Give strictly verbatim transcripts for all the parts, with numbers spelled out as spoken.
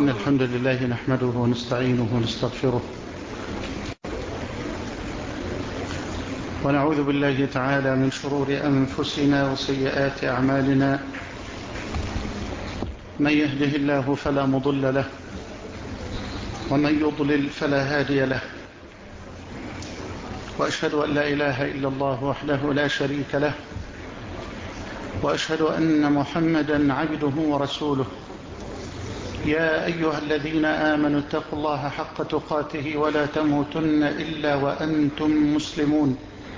إن الحمد لله نحمده ونستعينه ونستغفره ونعوذ بالله تعالى من شرور أنفسنا وسيئات أعمالنا. من يهده الله فلا مضل له ومن يضلل فلا هادي له، وأشهد أن لا إله إلا الله وحده لا شريك له، وأشهد أن محمدا عبده ورسوله. يا أيها الذين آمنوا اتقوا الله حق تقاته ولا تموتن إلا وأنتم مسلمون.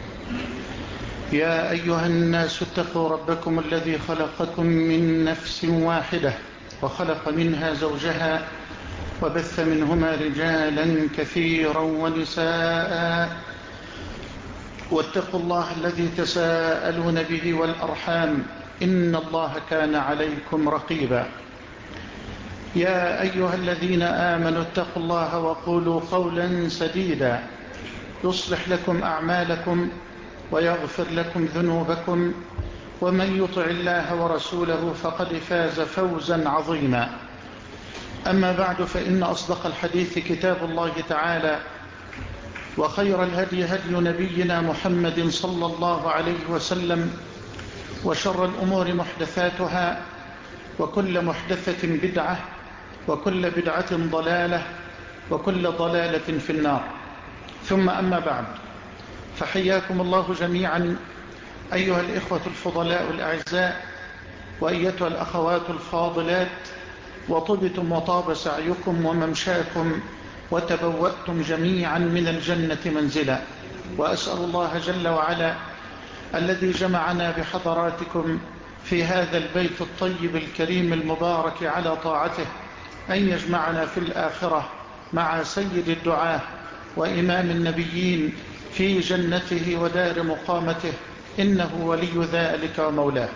يا أيها الناس اتقوا ربكم الذي خلقكم من نفس واحدة وخلق منها زوجها وبث منهما رجالا كثيرا ونساء، واتقوا الله الذي تساءلون به والأرحام إن الله كان عليكم رقيبا. يا أيها الذين آمنوا اتقوا الله وقولوا قولا سديدا يصلح لكم أعمالكم ويغفر لكم ذنوبكم، ومن يطع الله ورسوله فقد فاز فوزا عظيما. أما بعد، فإن أصدق الحديث كتاب الله تعالى، وخير الهدي هدي نبينا محمد صلى الله عليه وسلم، وشر الأمور محدثاتها، وكل محدثة بدعة، وكل بدعة ضلالة، وكل ضلالة في النار. ثم أما بعد، فحياكم الله جميعا أيها الإخوة الفضلاء الأعزاء، وأيتها الأخوات الفاضلات، وطبتم وطاب سعيكم وممشاكم وتبوأتم جميعا من الجنة منزلا. وأسأل الله جل وعلا الذي جمعنا بحضراتكم في هذا البيت الطيب الكريم المبارك على طاعته أن يجمعنا في الآخرة مع سيد الدعاة وإمام النبيين في جنته ودار مقامته، إنه ولي ذلك ومولاه.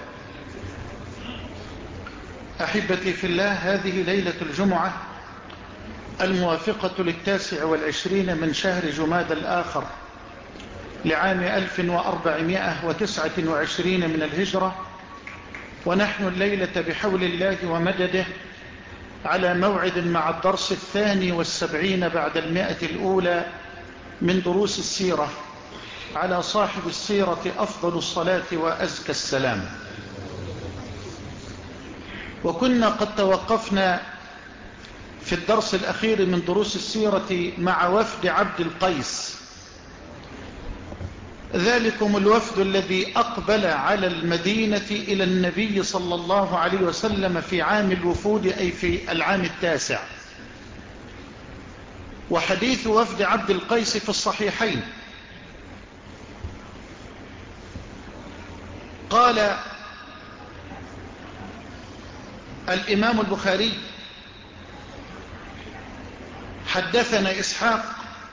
أحبتي في الله، هذه ليلة الجمعة الموافقة للتاسع والعشرين من شهر جماد الآخر لعام ألف وأربعمائة وتسعة وعشرين من الهجرة، ونحن الليلة بحول الله ومدده على موعد مع الدرس الثاني والسبعين بعد المئة الأولى من دروس السيرة، على صاحب السيرة أفضل الصلاة وأزكى السلام. وكنا قد توقفنا في الدرس الأخير من دروس السيرة مع وفد عبد القيس، ذلكم الوفد الذي أقبل على المدينة إلى النبي صلى الله عليه وسلم في عام الوفود، أي في العام التاسع. وحديث وفد عبد القيس في الصحيحين. قال الإمام البخاري: حدثنا إسحاق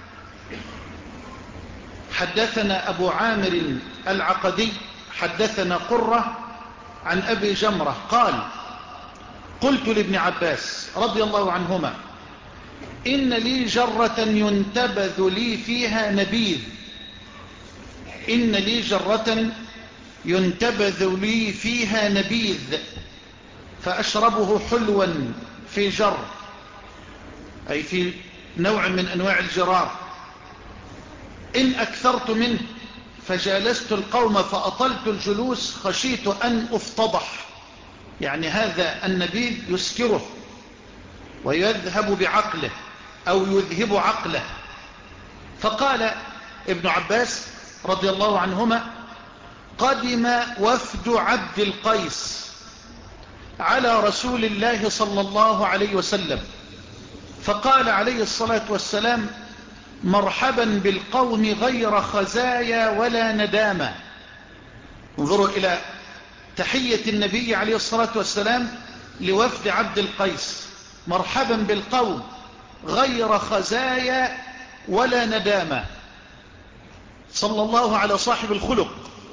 حدثنا أبو عامر العقدي حدثنا قرة عن أبي جمرة قال: قلت لابن عباس رضي الله عنهما: إن لي جرة ينتبذ لي فيها نبيذ إن لي جرة ينتبذ لي فيها نبيذ فأشربه حلوا في جر، أي في نوع من أنواع الجرار. إن أكثرت منه فجالست القوم فأطلت الجلوس خشيت أن أفتضح، يعني هذا النبيذ يسكره ويذهب بعقله أو يذهب عقله. فقال ابن عباس رضي الله عنهما: قدم وفد عبد القيس على رسول الله صلى الله عليه وسلم، فقال عليه الصلاة والسلام: مرحبا بالقوم غير خزايا ولا ندامة. انظروا إلى تحية النبي عليه الصلاة والسلام لوفد عبد القيس: مرحبا بالقوم غير خزايا ولا ندامة. صلى الله على صاحب الخلق.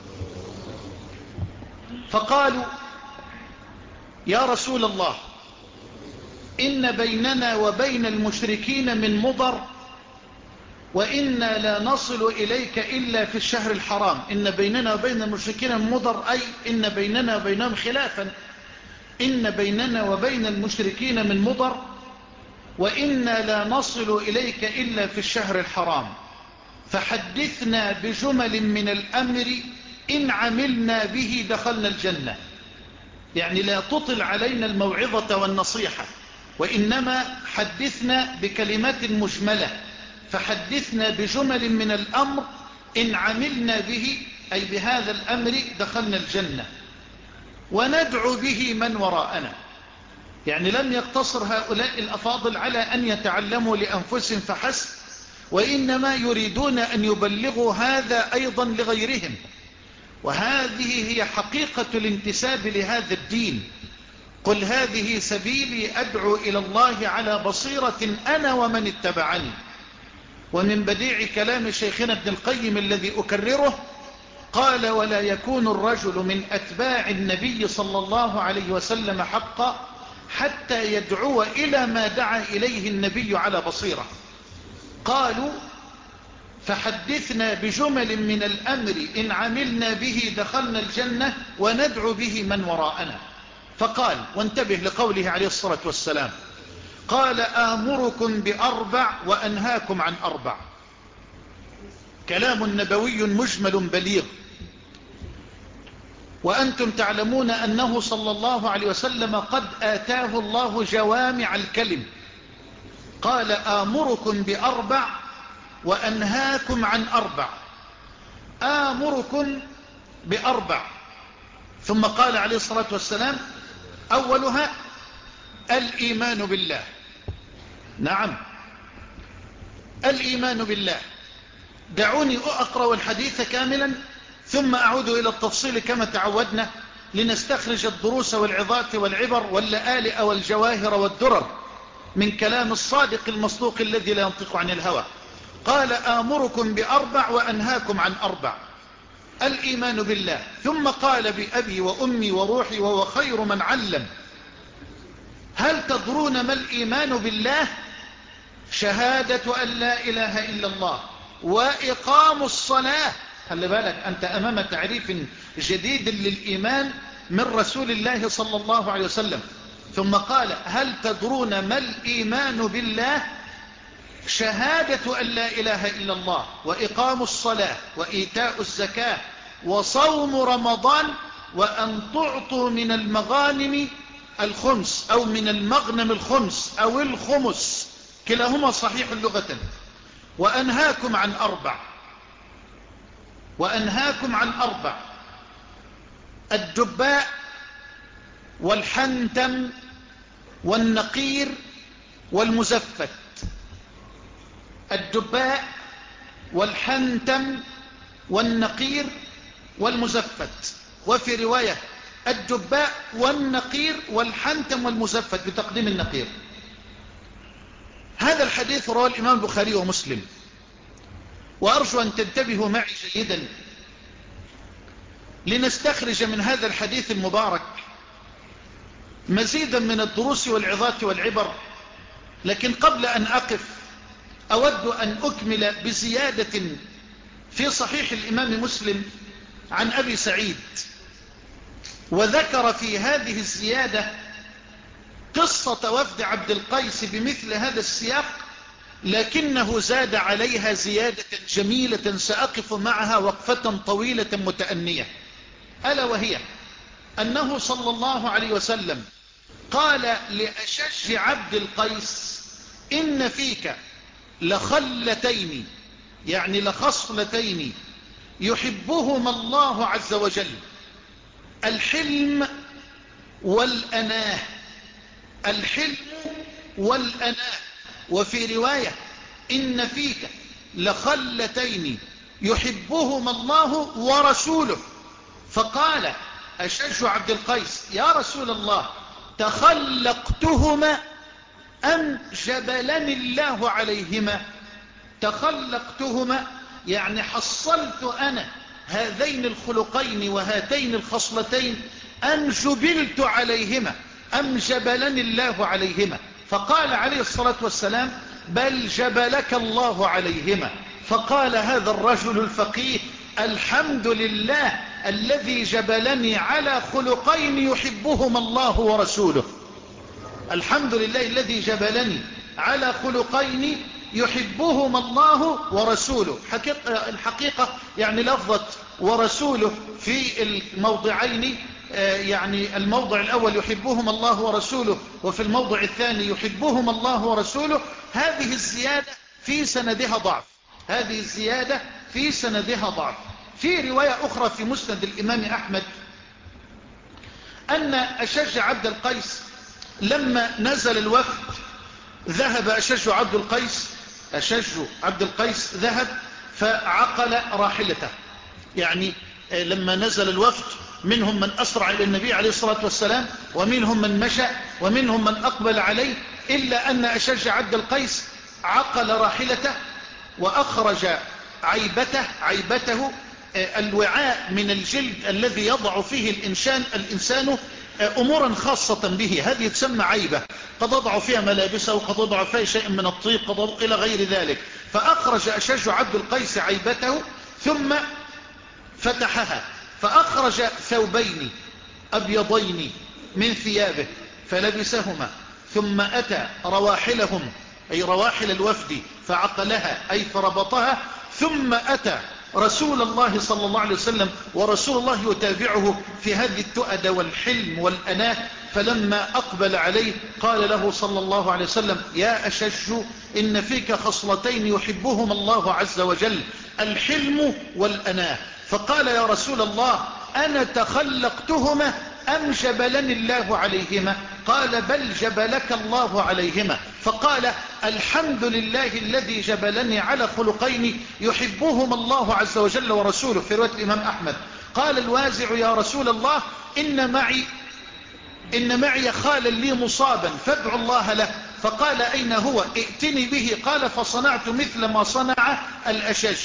فقالوا: يا رسول الله، إن بيننا وبين المشركين من مضر، وإنا لا نصل إليك إلا في الشهر الحرام. إن بيننا وبين المشركين من مضر، أي إن بيننا وبينهم خلافا. إن بيننا وبين المشركين من مضر، وإنا لا نصل إليك إلا في الشهر الحرام، فحدثنا بجمل من الأمر إن عملنا به دخلنا الجنة. يعني لا تطل علينا الموعظة والنصيحة، وإنما حدثنا بكلمات مجملة، فحدثنا بجمل من الأمر إن عملنا به أي بهذا الأمر دخلنا الجنة، وندعو به من وراءنا. يعني لم يقتصر هؤلاء الأفاضل على أن يتعلموا لأنفسهم فحسب، وإنما يريدون أن يبلغوا هذا أيضا لغيرهم. وهذه هي حقيقة الانتساب لهذا الدين. قل هذه سبيلي أدعو إلى الله على بصيرة أنا ومن اتبعني. ومن بديع كلام شيخنا ابن القيم الذي أكرره قال: ولا يكون الرجل من أتباع النبي صلى الله عليه وسلم حقا حتى يدعو إلى ما دعا إليه النبي على بصيرة. قالوا: فحدثنا بجمل من الأمر إن عملنا به دخلنا الجنة وندعو به من وراءنا. فقال، وانتبه لقوله عليه الصلاة والسلام، قال: آمركم بأربع وأنهاكم عن أربع. كلام نبوي مجمل بليغ، وأنتم تعلمون أنه صلى الله عليه وسلم قد آتاه الله جوامع الكلم. قال: آمركم بأربع وأنهاكم عن أربع. آمركم بأربع، ثم قال عليه الصلاة والسلام: أولها الإيمان بالله. نعم، الإيمان بالله. دعوني أقرأ الحديث كاملا ثم أعود إلى التفصيل كما تعودنا، لنستخرج الدروس والعظات والعبر واللآلئ والجواهر والدرر من كلام الصادق المصدوق الذي لا ينطق عن الهوى. قال: آمركم بأربع وأنهاكم عن أربع. الإيمان بالله، ثم قال: بأبي وأمي وروحي وهو خير من علم. هل تدرون ما الإيمان بالله؟ شهادة أن لا إله إلا الله وإقام الصلاة. خلي بالك، أنت أمام تعريف جديد للإيمان من رسول الله صلى الله عليه وسلم. ثم قال: هل تدرون ما الإيمان بالله؟ شهادة أن لا إله إلا الله وإقام الصلاة وإيتاء الزكاة وصوم رمضان وأن تعطوا من المغانم الخمس أو من المغنم الخمس أو الخمس، كلاهما صحيح لغة. وأنهاكم عن أربع، وأنهاكم عن أربع: الدباء والحنتم والنقير والمزفت. الدباء والحنتم والنقير والمزفت، وفي رواية الدباء والنقير والحنتم والمزفت بتقديم النقير. هذا الحديث رواه الإمام البخاري ومسلم. وأرجو أن تنتبهوا معي جيدا لنستخرج من هذا الحديث المبارك مزيدا من الدروس والعظات والعبر. لكن قبل أن أقف أود أن أكمل بزيادة في صحيح الإمام مسلم عن أبي سعيد، وذكر في هذه الزيادة قصة وفد عبد القيس بمثل هذا السياق، لكنه زاد عليها زيادة جميلة سأقف معها وقفة طويلة متأنية، ألا وهي أنه صلى الله عليه وسلم قال لأشج عبد القيس: إن فيك لخلتين، يعني لخصلتين يحبهما الله عز وجل، الحلم والأناه. الحلم والأناه. وفي رواية: إن فيك لخلتين يحبهما الله ورسوله. فقال أشج عبد القيس: يا رسول الله، تخلقتهما أم جبلني الله عليهما؟ تخلقتهما يعني حصلت أنا هذين الخلقين وهاتين الخصلتين، أم جبلت عليهما أم جبلني الله عليهما؟ فقال عليه الصلاة والسلام: بل جبلك الله عليهما. فقال هذا الرجل الفقيه: الحمد لله الذي جبلني على خلقين يحبهما الله ورسوله. الحمد لله الذي جبلني على خلقين يحبهما الله ورسوله. حقيقة الحقيقة يعني لفظة ورسوله في الموضعين، يعني الموضع الأول يحبهما الله ورسوله، وفي الموضع الثاني يحبهما الله ورسوله. هذه الزيادة في سندها ضعف، هذه الزيادة في سندها ضعف. في رواية أخرى في مسند الإمام أحمد أن أشج عبد القيس لما نزل الوفد ذهب أشج عبد القيس أشج عبد القيس ذهب فعقل راحلته. يعني لما نزل الوفد منهم من أسرع إلى النبي عليه الصلاة والسلام، ومنهم من مشى، ومنهم من أقبل عليه، إلا أن أشج عبد القيس عقل راحلته وأخرج عيبته عيبته الوعاء من الجلد الذي يضع فيه الإنسان, الإنسان أمورا خاصة به، هذه تسمى عيبة، قد يضع فيها ملابسه، وقد يضع فيها شيء من الطيب، قد إلى غير ذلك. فأخرج أشج عبد القيس عيبته ثم فتحها، فأخرج ثوبين أبيضين من ثيابه فلبسهما، ثم أتى رواحلهم أي رواحل الوفد فعقلها أي فربطها، ثم أتى رسول الله صلى الله عليه وسلم، ورسول الله يتابعه في هذه التؤدة والحلم والأناه. فلما أقبل عليه قال له صلى الله عليه وسلم: يا أشج، إن فيك خصلتين يحبهما الله عز وجل، الحلم والأناه. فقال: يا رسول الله، أنا تخلقتهما أم جبلني الله عليهما؟ قال: بل جبلك الله عليهما. فقال: الحمد لله الذي جبلني على خلقين يحبهما الله عز وجل ورسوله، في رواية الإمام أحمد. قال الوازع: يا رسول الله، إن معي إن معي خالا لي مصابا فادعوا الله له. فقال: أين هو؟ ائتني به. قال: فصنعت مثل ما صنع الأشج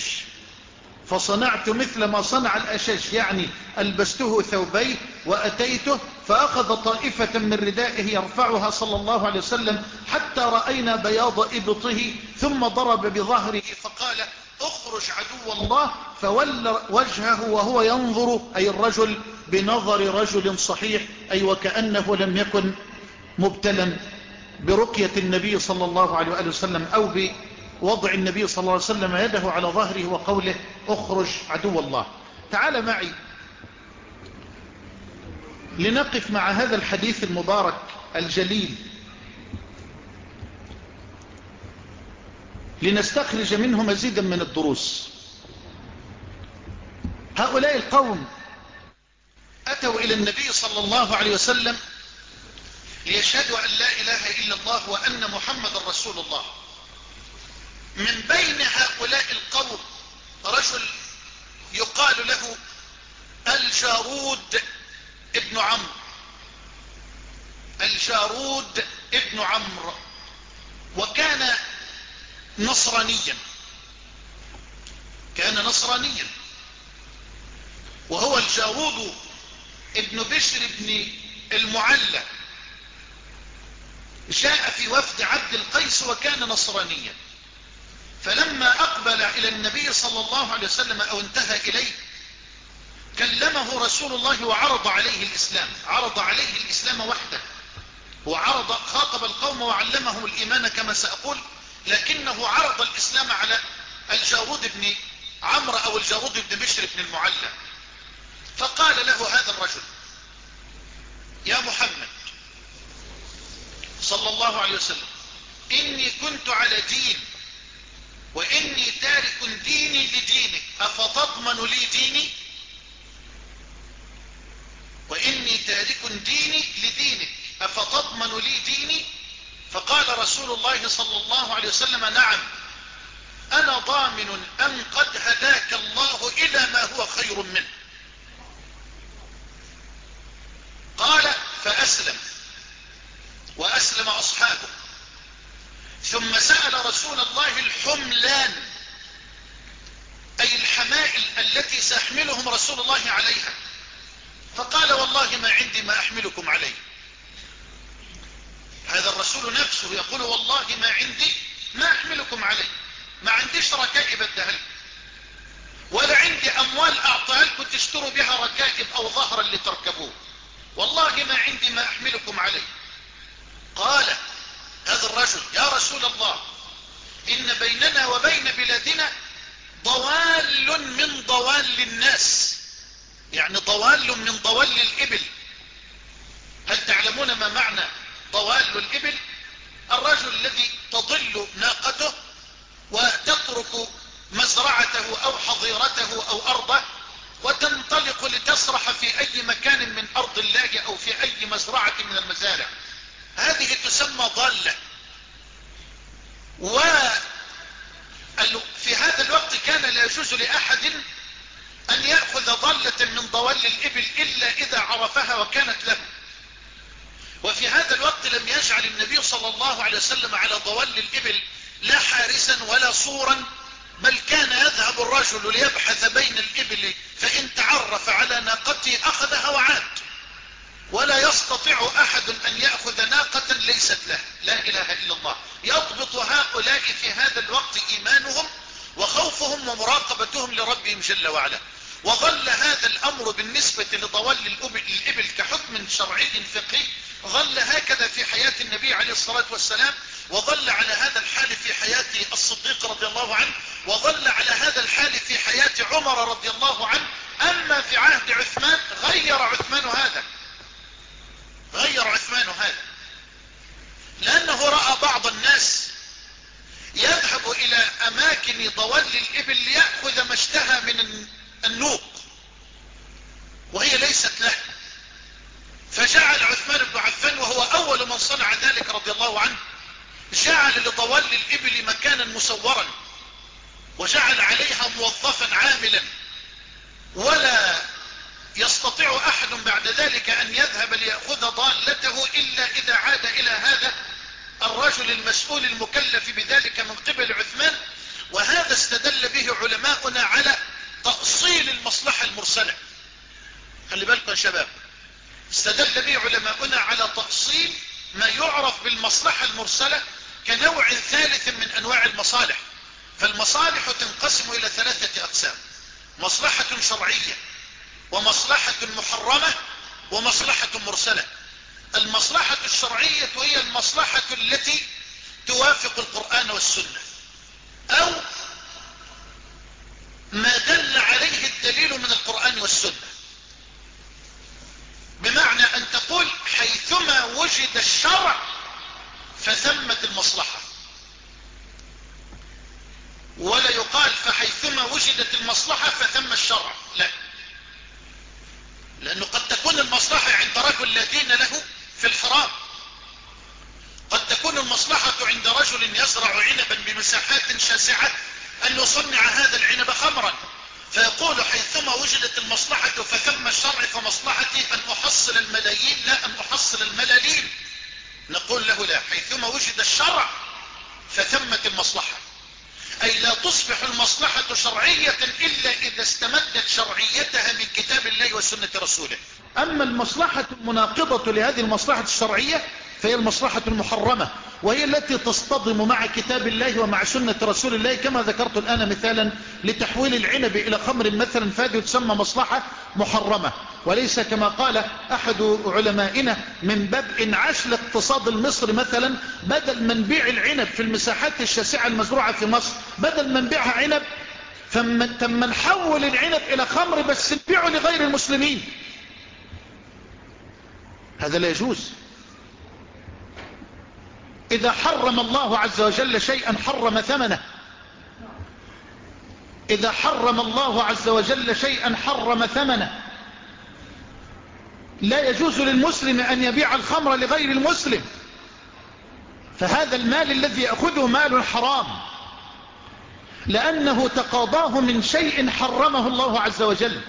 فصنعت مثل ما صنع الأشج يعني ألبسته ثوبيه وأتيته، فأخذ طائفة من ردائه يرفعها صلى الله عليه وسلم حتى رأينا بياض إبطه، ثم ضرب بظهره فقال: اخرج عدو الله. فولى وجهه وهو ينظر، أي الرجل، بنظر رجل صحيح، أي وكأنه لم يكن مبتلا برقية النبي صلى الله عليه وآله وسلم، أو بوضع النبي صلى الله عليه وسلم يده على ظهره وقوله: اخرج عدو الله. تعال معي لنقف مع هذا الحديث المبارك الجليل، لنستخرج منه مزيدا من الدروس. هؤلاء القوم أتوا إلى النبي صلى الله عليه وسلم ليشهدوا أن لا إله إلا الله وأن محمد رسول الله. من بين هؤلاء القوم رجل يقال له الجارود ابن عمرو الجارود ابن عمرو وكان نصرانيا كان نصرانيا وهو الجارود ابن بشر ابن المعلى، جاء في وفد عبد القيس وكان نصرانيا. فلما أقبل إلى النبي صلى الله عليه وسلم أو انتهى إليه، كلمه رسول الله وعرض عليه الإسلام عرض عليه الإسلام وحده، وعرض خاطب القوم وعلمهم الإيمان كما سأقول، لكنه عرض الإسلام على الجارود بن عمرو أو الجارود بن بشر بن المعلى. فقال له هذا الرجل: يا محمد صلى الله عليه وسلم، إني كنت على دين وإني تارك ديني لدينك، أفتضمن لي ديني؟ وإني تارك ديني لدينك أفتضمن لي ديني؟ فقال رسول الله صلى الله عليه وسلم: نعم، أنا ضامن أن قد هداك الله إلى ما هو خير منه. قال: فأسلم وأسلم أصحابه. ثم سأل رسول الله الحملان، أي الحمائل التي سيحملهم رسول الله عليها، فقال: والله ما عندي ما أحملكم عليه. هذا الرسول نفسه يقول: والله ما عندي ما أحملكم عليه، ما عنديش ركائب الدهل، ولا عندي أموال أعطيها لكم تشتروا بها ركائب أو ظهرا لتركبوه، والله ما عندي ما أحملكم عليه. قال: هذا الرجل: يا رسول الله، إن بيننا وبين بلادنا ضوال من ضوال الناس، يعني ضوال من ضوال الإبل. هل تعلمون ما معنى ضوال الإبل؟ الرجل الذي تضل ناقته وتترك مزرعته أو حظيرته أو أرضه وتنطلق لتسرح في أي مكان من أرض الله أو في أي مزرعة من المزارع، هذه تسمى ضالة. وفي هذا الوقت كان لا يجوز لأحد أن يأخذ ضالة من ضوال الإبل إلا إذا عرفها وكانت له. وفي هذا الوقت لم يجعل النبي صلى الله عليه وسلم على ضوال الإبل لا حارسا ولا صورا، بل كان يذهب الرجل ليبحث بين الإبل، فإن تعرف على ناقته أخذها وعاد، ولا يستطيع أحد أن يأخذ ناقة ليست له. لا إله إلا الله. يضبط هؤلاء في هذا الوقت إيمانهم وخوفهم ومراقبتهم لربهم جل وعلا. وظل هذا الأمر بالنسبة لضوال الإبل كحكم شرعي فقهي ظل هكذا في حياة النبي عليه الصلاة والسلام، وظل على هذا الحال في حياة الصديق رضي الله عنه، وظل على هذا الحال في حياة عمر رضي الله عنه. أما في عهد عثمان غير عثمان هذا غير عثمان هذا لأنه رأى بعض الناس يذهب إلى أماكن ضوال الإبل ليأخذ ما اشتهى من النوق وهي ليست له، فجعل عثمان بن عفان وهو أول من صنع ذلك رضي الله عنه، جعل لضوال الإبل مكانا مسورا وجعل عليها موظفا عاملا، ولا يستطيع أحد بعد ذلك أن يذهب ليأخذ ضالته إلا إذا عاد إلى هذا الرجل المسؤول المكلف بذلك من قبل عثمان. وهذا استدل به علماؤنا على تأصيل المصلحة المرسلة. خلي بالكم يا شباب، استدل به علماؤنا على تأصيل ما يعرف بالمصلحة المرسلة كنوع ثالث من أنواع المصالح. فالمصالح تنقسم إلى ثلاثة أقسام: مصلحة شرعية، ومصلحة محرمة، ومصلحة مرسلة. المصلحة الشرعية هي المصلحة التي توافق القرآن والسنة، أو ما دل عليه الدليل من القرآن والسنة، بمعنى أن تقول حيثما وجد الشرع فثمة المصلحة، ولا يقال فحيثما وجدت المصلحة فثم الشرع، لا، لأنه قد تكون المصلحة عند رجل لا دين له في الحرام، قد تكون المصلحة عند رجل يزرع عنبا بمساحات شاسعة أن يصنع هذا العنب خمرا، فيقول حيثما وجدت المصلحة فثم الشرع، فمصلحتي أن أحصل الملايين لا أن أحصل الملالين. نقول له لا، حيثما وجد الشرع فثمت المصلحة، أي لا تصبح المصلحة شرعية إلا إذا استمدت شرعيتها من كتاب الله وسنة رسوله. أما المصلحة المناقضة لهذه المصلحة الشرعية فهي المصلحة المحرمة، وهي التي تصطدم مع كتاب الله ومع سنة رسول الله، كما ذكرت الآن مثالا لتحويل العنب إلى خمر مثلا، فهذه تسمى مصلحة محرمة، وليس كما قال أحد علمائنا من باب انعاش الاقتصاد المصري مثلا، بدل من بيع العنب في المساحات الشاسعة المزروعة في مصر، بدل من بيعها عنب ثم نحول العنب إلى خمر بس نبيعه لغير المسلمين. هذا لا يجوز. إذا حرم الله عز وجل شيئا حرم ثمنه، إذا حرم الله عز وجل شيئا حرم ثمنه. لا يجوز للمسلم أن يبيع الخمر لغير المسلم، فهذا المال الذي يأخذه مال حرام، لأنه تقاضاه من شيء حرمه الله عز وجل.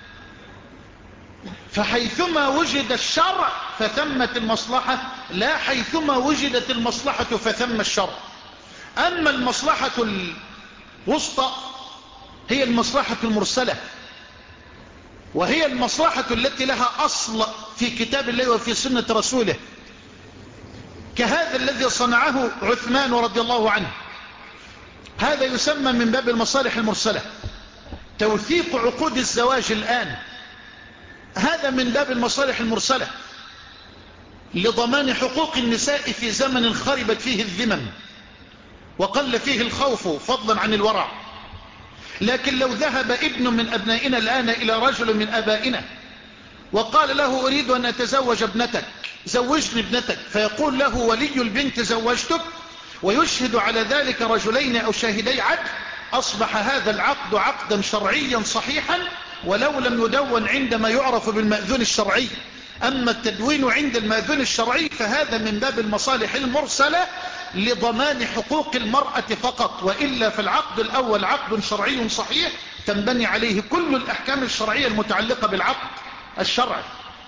فحيثما وجد الشرع فثمت المصلحة، لا حيثما وجدت المصلحة فثم الشرع. أما المصلحة الوسطى هي المصلحة المرسلة، وهي المصلحة التي لها أصل في كتاب الله وفي سنة رسوله، كهذا الذي صنعه عثمان رضي الله عنه. هذا يسمى من باب المصالح المرسلة. توثيق عقود الزواج الآن هذا من باب المصالح المرسلة. لضمان حقوق النساء في زمن خربت فيه الذمم وقل فيه الخوف فضلا عن الورع. لكن لو ذهب ابن من أبنائنا الآن إلى رجل من أبائنا وقال له أريد أن أتزوج ابنتك، زوجني ابنتك، فيقول له ولي البنت زوجتك ويشهد على ذلك رجلين أو شاهدي عدل، أصبح هذا العقد عقدا شرعيا صحيحا ولو لم يدون عندما يعرف بالمأذون الشرعي. أما التدوين عند المأذون الشرعي فهذا من باب المصالح المرسلة لضمان حقوق المرأة فقط، وإلا فالعقد الأول عقد شرعي صحيح تنبني عليه كل الأحكام الشرعية المتعلقة بالعقد الشرعي.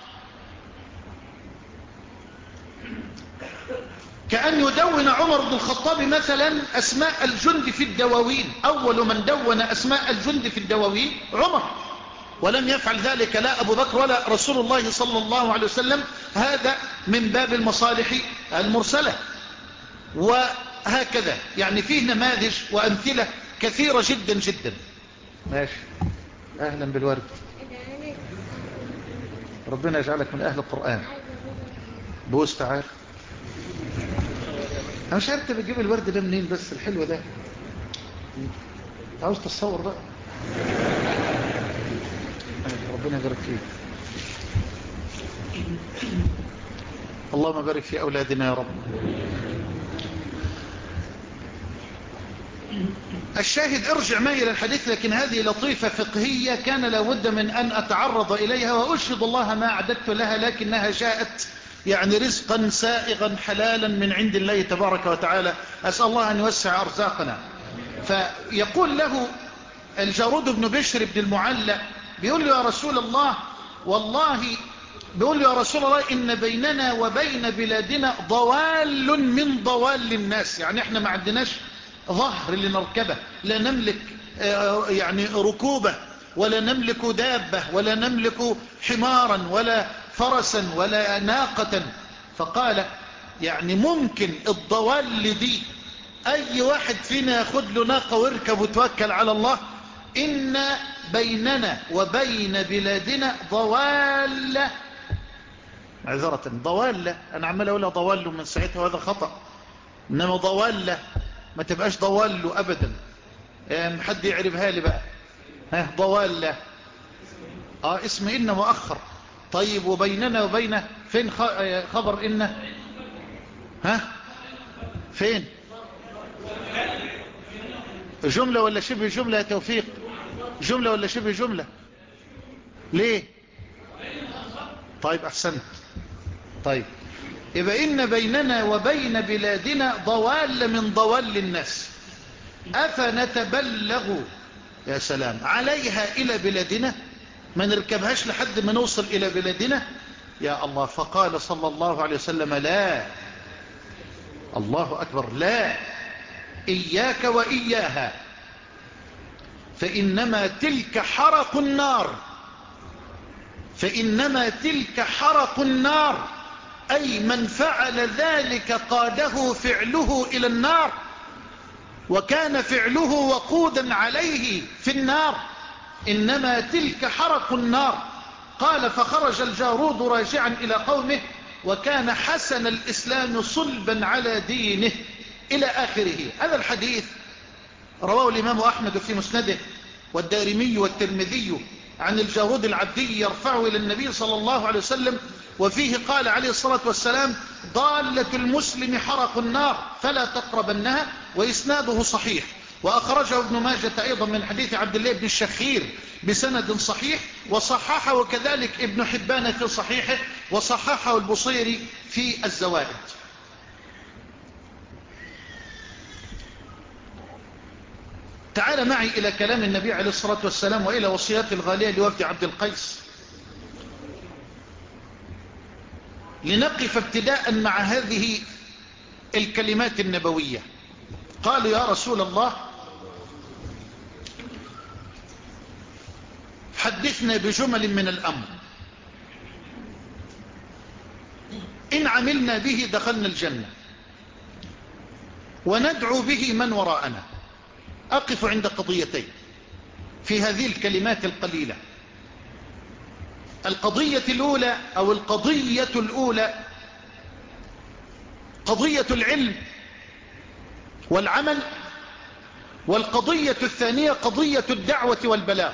كأن يدون عمر بن الخطاب مثلا أسماء الجند في الدواوين، أول من دون أسماء الجند في الدواوين عمر، ولم يفعل ذلك لا أبو بكر ولا رسول الله صلى الله عليه وسلم. هذا من باب المصالح المرسلة. وهكذا يعني فيه نماذج وأمثلة كثيرة جدا جدا. ماشي، أهلا بالورد، ربنا يجعلك من أهل القرآن. بوس تعال، أنا مش عارف بتجيب الورد ده منين بس الحلو ده، عاوز تصور بقى. ربنا يبارك فيك، اللهم بارك في أولادنا يا رب. الشاهد ارجع معي إلى الحديث، لكن هذه لطيفة فقهية كان لابد من أن أتعرض إليها، وأشهد الله ما أعددت لها، لكنها جاءت يعني رزقا سائغا حلالا من عند الله تبارك وتعالى. أسأل الله أن يوسع أرزاقنا. فيقول له الجارود بن بشر بن المعلى، بيقول له يا رسول الله، والله بيقول له يا رسول الله إن بيننا وبين بلادنا ضوال من ضوال الناس، يعني احنا ما عندناش ظهر لنركبه، لا نملك يعني ركوبة ولا نملك دابة ولا نملك حمارا ولا فرسا ولا ناقة. فقال يعني ممكن الضوال دي أي واحد فينا ياخد له ناقة ويركب وتوكل على الله؟ إن بيننا وبين بلادنا ضوال، معذرة ضوال، أنا عمال أقولها ضوال من ساعتها وهذا خطأ، إنما ضوال ما تبقاش ضوال أبدا. يعني حد يعرفها لي بقى، ها ضوال آه اسم إن مؤخر. طيب وبيننا وبين فين خبر إن؟ ها فين؟ جملة ولا شبه جملة يا توفيق؟ جملة ولا شبه جملة؟ ليه؟ طيب أحسنت. طيب يبقى إن بيننا وبين بلادنا ضوال من ضوال الناس، أفنتبلغ يا سلام عليها إلى بلادنا، ما نركبهاش لحد ما نوصل إلى بلادنا؟ يا الله. فقال صلى الله عليه وسلم لا، الله أكبر، لا، إياك وإياها، فإنما تلك حرق النار، فإنما تلك حرق النار، أي من فعل ذلك قاده فعله إلى النار، وكان فعله وقودا عليه في النار، إنما تلك حرق النار. قال فخرج الجارود راجعا إلى قومه وكان حسن الإسلام صلبا على دينه إلى آخره. هذا الحديث رواه الإمام أحمد في مسنده والدارمي والترمذي عن الجارود العبدي يرفعه إلى النبي صلى الله عليه وسلم، وفيه قال عليه الصلاة والسلام ضالة المسلم حرق النار فلا تقربنها، وإسناده صحيح. وأخرجه ابن ماجة أيضا من حديث عبد الله بن الشخير بسند صحيح، وصححه وكذلك ابن حبان في صحيحه، وصححه البصيري في الزوائد. تعال معي إلى كلام النبي عليه الصلاة والسلام وإلى وصيات الغالية لوفد عبد القيس، لنقف ابتداء مع هذه الكلمات النبوية. قالوا يا رسول الله حدثنا بجمل من الأمر، إن عملنا به دخلنا الجنة وندعو به من وراءنا. أقف عند قضيتين في هذه الكلمات القليلة. القضية الأولى أو القضية الأولى قضية العلم والعمل، والقضية الثانية قضية الدعوة والبلاغ.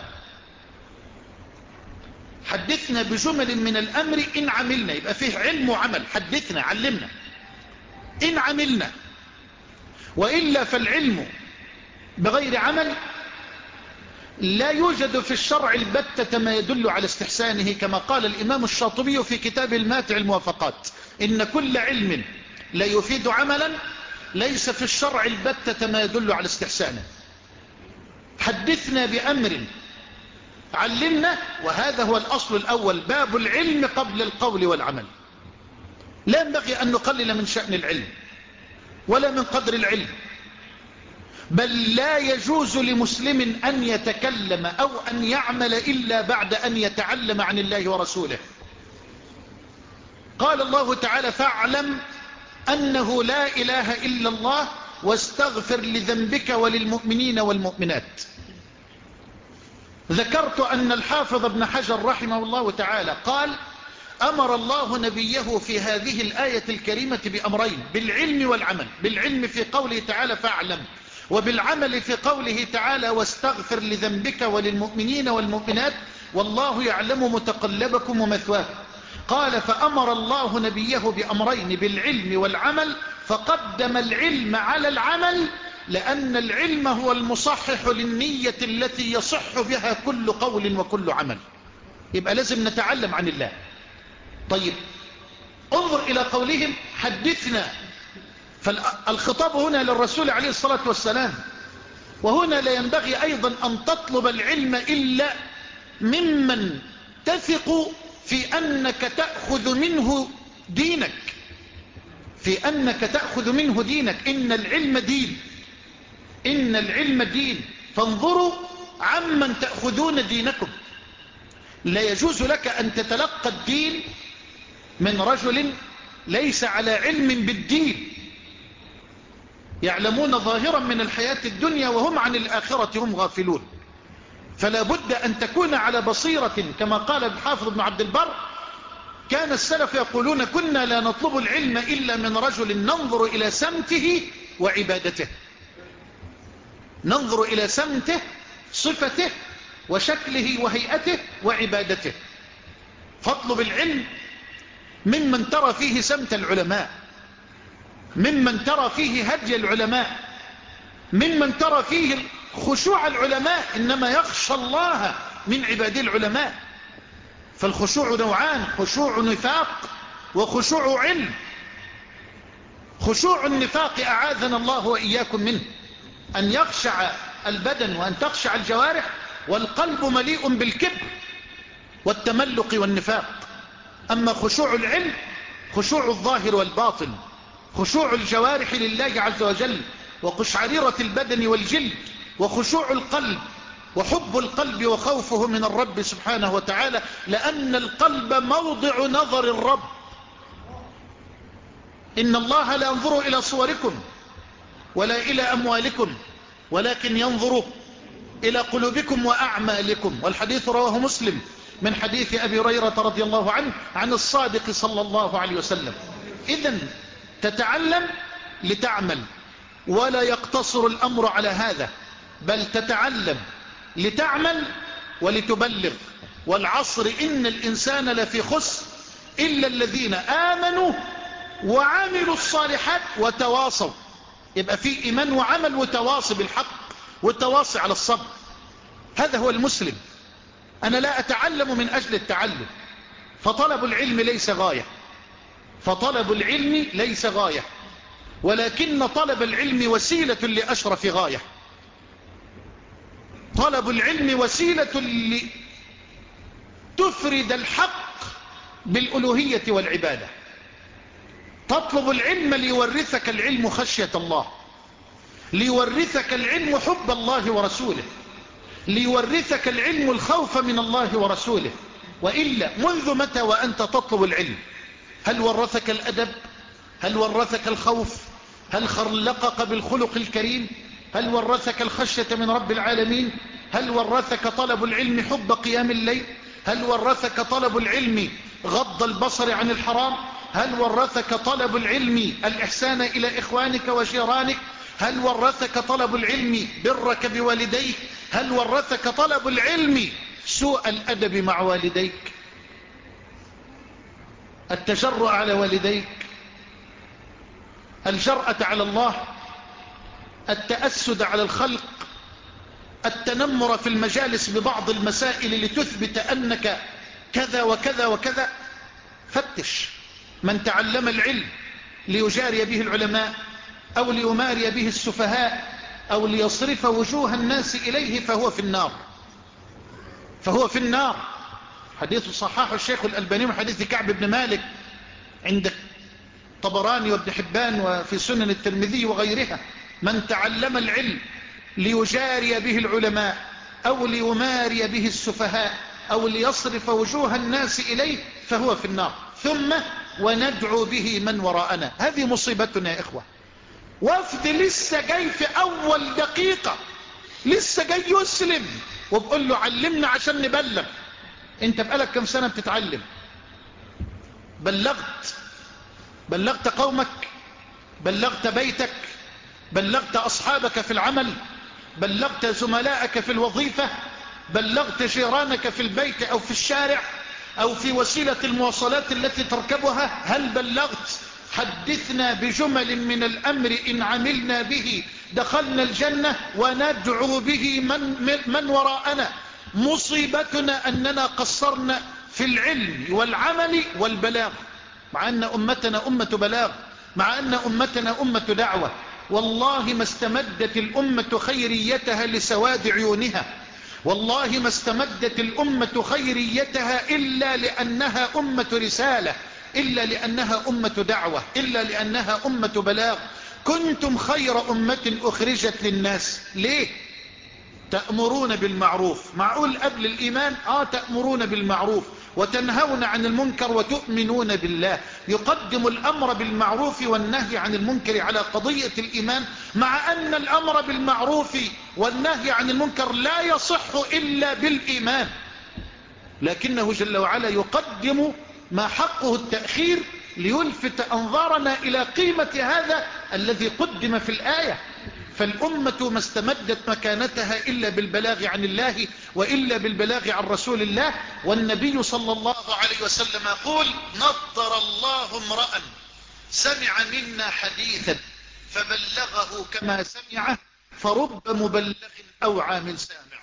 حدثنا بجمل من الأمر إن عملنا، يبقى فيه علم وعمل. حدثنا، علمنا إن عملنا، وإلا فالعلم بغير عمل لا يوجد في الشرع البتة ما يدل على استحسانه، كما قال الإمام الشاطبي في كتاب الماتع الموافقات: إن كل علم لا يفيد عملا ليس في الشرع البتة ما يدل على استحسانه. حدثنا بأمر علمنا، وهذا هو الأصل الأول، باب العلم قبل القول والعمل. لا ينبغي أن نقلل من شأن العلم ولا من قدر العلم، بل لا يجوز لمسلم أن يتكلم أو أن يعمل إلا بعد أن يتعلم عن الله ورسوله. قال الله تعالى: فاعلم أنه لا إله إلا الله واستغفر لذنبك وللمؤمنين والمؤمنات. ذكرت أن الحافظ ابن حجر رحمه الله تعالى قال: أمر الله نبيه في هذه الآية الكريمة بأمرين: بالعلم والعمل. بالعلم في قوله تعالى فاعلم، وبالعمل في قوله تعالى واستغفر لذنبك وللمؤمنين والمؤمنات والله يعلم متقلبكم ومثواكم. قال: فأمر الله نبيه بأمرين بالعلم والعمل، فقدم العلم على العمل، لأن العلم هو المصحح للنية التي يصح بها كل قول وكل عمل. يبقى لازم نتعلم عن الله. طيب، انظر إلى قولهم حدثنا، فالخطاب هنا للرسول عليه الصلاة والسلام. وهنا لا ينبغي أيضا أن تطلب العلم إلا ممن تثق في أنك تأخذ منه دينك، في أنك تأخذ منه دينك. إن العلم دين، إن العلم دين، فانظروا عمن تأخذون دينكم. لا يجوز لك أن تتلقى الدين من رجل ليس على علم بالدين، يعلمون ظاهرا من الحياة الدنيا وهم عن الآخرة هم غافلون. فلا بد أن تكون على بصيرة، كما قال الحافظ ابن عبد البر: كان السلف يقولون كنا لا نطلب العلم إلا من رجل ننظر إلى سمته وعبادته، ننظر إلى سمته، صفته وشكله وهيئته وعبادته. فاطلب العلم ممن ترى فيه سمت العلماء، ممن ترى فيه هدي العلماء، ممن ترى فيه خشوع العلماء. إنما يخشى الله من عباد العلماء. فالخشوع نوعان: خشوع نفاق وخشوع علم. خشوع النفاق أعاذنا الله وإياكم منه، أن يخشع البدن وأن تخشع الجوارح والقلب مليء بالكبر والتملق والنفاق. أما خشوع العلم خشوع الظاهر والباطن، خشوع الجوارح لله عز وجل، وقشعريرة البدن والجلد، وخشوع القلب وحب القلب وخوفه من الرب سبحانه وتعالى، لأن القلب موضع نظر الرب. إن الله لا ينظر إلى صوركم ولا إلى أموالكم ولكن ينظر إلى قلوبكم وأعمالكم. والحديث رواه مسلم من حديث أبي هريرة رضي الله عنه عن الصادق صلى الله عليه وسلم. إذن تتعلم لتعمل، ولا يقتصر الأمر على هذا، بل تتعلم لتعمل ولتبلغ. والعصر إن الإنسان لفي خسر إلا الذين آمنوا وعملوا الصالحات وتواصوا. يبقى في إيمان وعمل وتواصي بالحق والتواصي على الصبر. هذا هو المسلم. أنا لا أتعلم من أجل التعلم، فطلب العلم ليس غاية، فطلب العلم ليس غاية، ولكن طلب العلم وسيلة لأشرف غاية. طلب العلم وسيلة لتفرد الحق بالألوهية والعبادة. تطلب العلم ليورثك العلم خشية الله، ليورثك العلم حب الله ورسوله، ليورثك العلم الخوف من الله ورسوله. وإلا منذ متى وأنت تطلب العلم؟ هل ورثك الأدب؟ هل ورثك الخوف؟ هل خلقك بالخلق الكريم؟ هل ورثك الخشية من رب العالمين؟ هل ورثك طلب العلم حب قيام الليل؟ هل ورثك طلب العلم غض البصر عن الحرام؟ هل ورثك طلب العلم الإحسان إلى إخوانك وجيرانك؟ هل ورثك طلب العلم برك بوالديك؟ هل ورثك طلب العلم سوء الأدب مع والديك، التجرؤ على والديك، الجرأة على الله، التأسد على الخلق، التنمر في المجالس ببعض المسائل لتثبت أنك كذا وكذا وكذا؟ فتش. من تعلم العلم ليجاري به العلماء أو ليماري به السفهاء أو ليصرف وجوه الناس إليه فهو في النار، فهو في النار. حديث صححه الشيخ الألباني من حديث كعب بن مالك عند طبراني وابن حبان وفي سنن الترمذي وغيرها: من تعلم العلم ليجاري به العلماء أو ليماري به السفهاء أو ليصرف وجوه الناس إليه فهو في النار. ثم وندعو به من وراءنا. هذه مصيبتنا يا إخوة. وفد لسه جاي في أول دقيقة، لسه جاي يسلم وبقول له علمنا عشان نبلغ. انت بقالك كم سنة بتتعلم؟ بلغت؟ بلغت قومك؟ بلغت بيتك؟ بلغت أصحابك في العمل؟ بلغت زملائك في الوظيفة؟ بلغت جيرانك في البيت أو في الشارع أو في وسيلة المواصلات التي تركبها؟ هل بلغت؟ حدثنا بجمل من الأمر إن عملنا به دخلنا الجنة وندعو به من, من وراءنا. مصيبتنا أننا قصرنا في العلم والعمل والبلاغ، مع أن أمتنا أمة بلاغ، مع أن أمتنا أمة دعوة. والله ما استمدت الأمة خيريتها لسواد عيونها، والله ما استمدت الأمة خيريتها إلا لأنها أمة رسالة، إلا لأنها أمة دعوة، إلا لأنها أمة بلاغ. كنتم خير أمة أخرجت للناس. ليه؟ تأمرون بالمعروف. معقول قبل الإيمان آه تأمرون بالمعروف وتنهون عن المنكر وتؤمنون بالله. يقدم الأمر بالمعروف والنهي عن المنكر على قضية الإيمان، مع أن الأمر بالمعروف والنهي عن المنكر لا يصح إلا بالإيمان، لكنه جل وعلا يقدم ما حقه التأخير ليلفت أنظارنا إلى قيمة هذا الذي قدم في الآية. فالأمة ما استمدت مكانتها إلا بالبلاغ عن الله وإلا بالبلاغ عن رسول الله. والنبي صلى الله عليه وسلم يقول: نضر الله امرأ سمع منا حديثا فبلغه كما سمعه فرب مبلغ أوعى من سامع.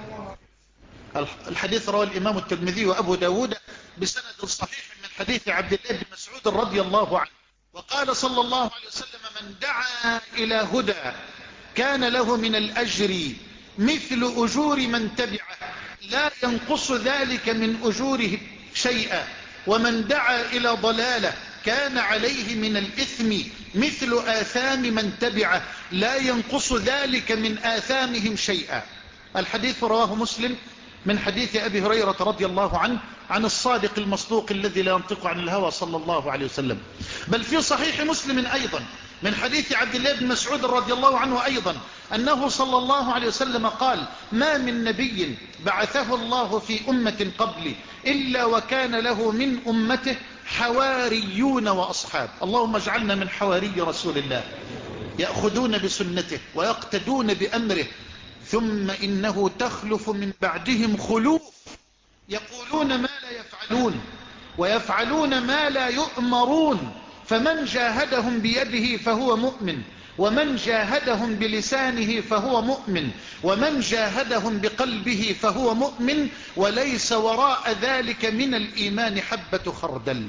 الحديث رواه الإمام الترمذي وأبو داود بسند صحيح من حديث عبد الله بن مسعود رضي الله عنه. وقال صلى الله عليه وسلم: من دعا إلى هدى كان له من الأجر مثل أجور من تبعه لا ينقص ذلك من أجوره شيئا، ومن دعا إلى ضلالة كان عليه من الإثم مثل آثام من تبعه لا ينقص ذلك من آثامهم شيئا. الحديث رواه مسلم من حديث أبي هريرة رضي الله عنه عن الصادق المصدوق الذي لا ينطق عن الهوى صلى الله عليه وسلم. بل في صحيح مسلم أيضا من حديث عبد الله بن مسعود رضي الله عنه أيضا أنه صلى الله عليه وسلم قال: ما من نبي بعثه الله في أمة قبلي إلا وكان له من أمته حواريون وأصحاب. اللهم اجعلنا من حواري رسول الله يأخذون بسنته ويقتدون بأمره، ثم إنه تخلف من بعدهم خلوف يقولون ما لا يفعلون ويفعلون ما لا يؤمرون، فمن جاهدهم بيده فهو مؤمن، ومن جاهدهم بلسانه فهو مؤمن، ومن جاهدهم بقلبه فهو مؤمن، وليس وراء ذلك من الإيمان حبة خردل.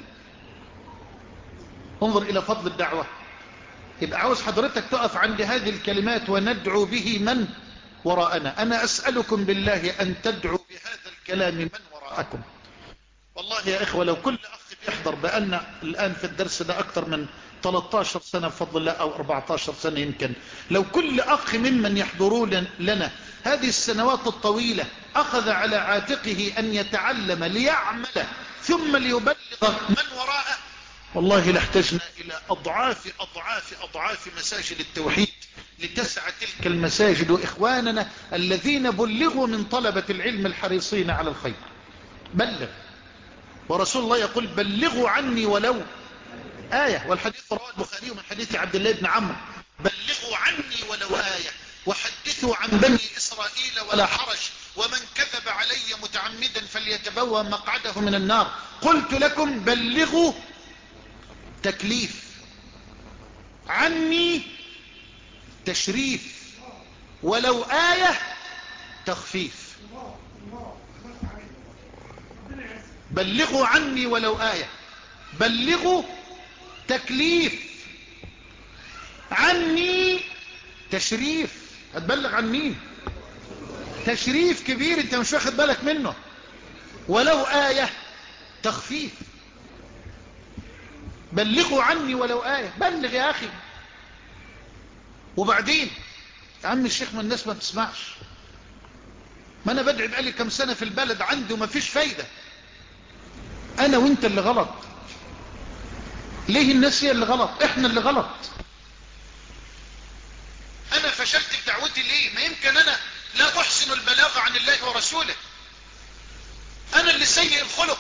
انظر إلى فضل الدعوة. يبقى عاوز حضرتك تقف عند هذه الكلمات: وندعو به من وراءنا. أنا أسألكم بالله أن تدعوا بهذا الكلام من وراءكم. والله يا إخوة لو كل أخ بيحضر، بأن الآن في الدرس ده أكثر من ثلاثة عشر سنة بفضل الله أو أربعة عشر سنة يمكن، لو كل أخ ممن يحضرون لنا هذه السنوات الطويلة أخذ على عاتقه أن يتعلم ليعمل ثم ليبلغ من وراءه، والله لاحتجنا إلى أضعاف أضعاف أضعاف مساجد التوحيد لتسع تلك المساجد إخواننا الذين بلغوا من طلبة العلم الحريصين على الخير. بلغ. ورسول الله يقول: بلغوا عني ولو آية، والحديث رواه البخاري من حديث عبد الله بن عمرو: بلغوا عني ولو آية وحدثوا عن بني إسرائيل ولا حرج، ومن كذب علي متعمدا فليتبوأ مقعده من النار. قلت لكم بلغوا تكليف، عني تشريف، ولو آية تخفيف. بلغوا عني ولو آية، بلغوا تكليف، عني تشريف. هتبلغ عن مين؟ تشريف كبير انت مش واخد بالك منه. ولو آية تخفيف. بلغوا عني ولو آية، بلغ يا أخي. وبعدين يا عم الشيخ، ما الناس ما بتسمعش، ما أنا بدعي بقالي كم سنة في البلد عندي وما فيش فايدة. أنا وإنت اللي غلط. ليه الناس هي اللي غلط؟ إحنا اللي غلط. أنا فشلت في دعوتي ليه؟ ما يمكن أنا لا أحسن البلاغ عن الله ورسوله، أنا اللي سيء الخلق،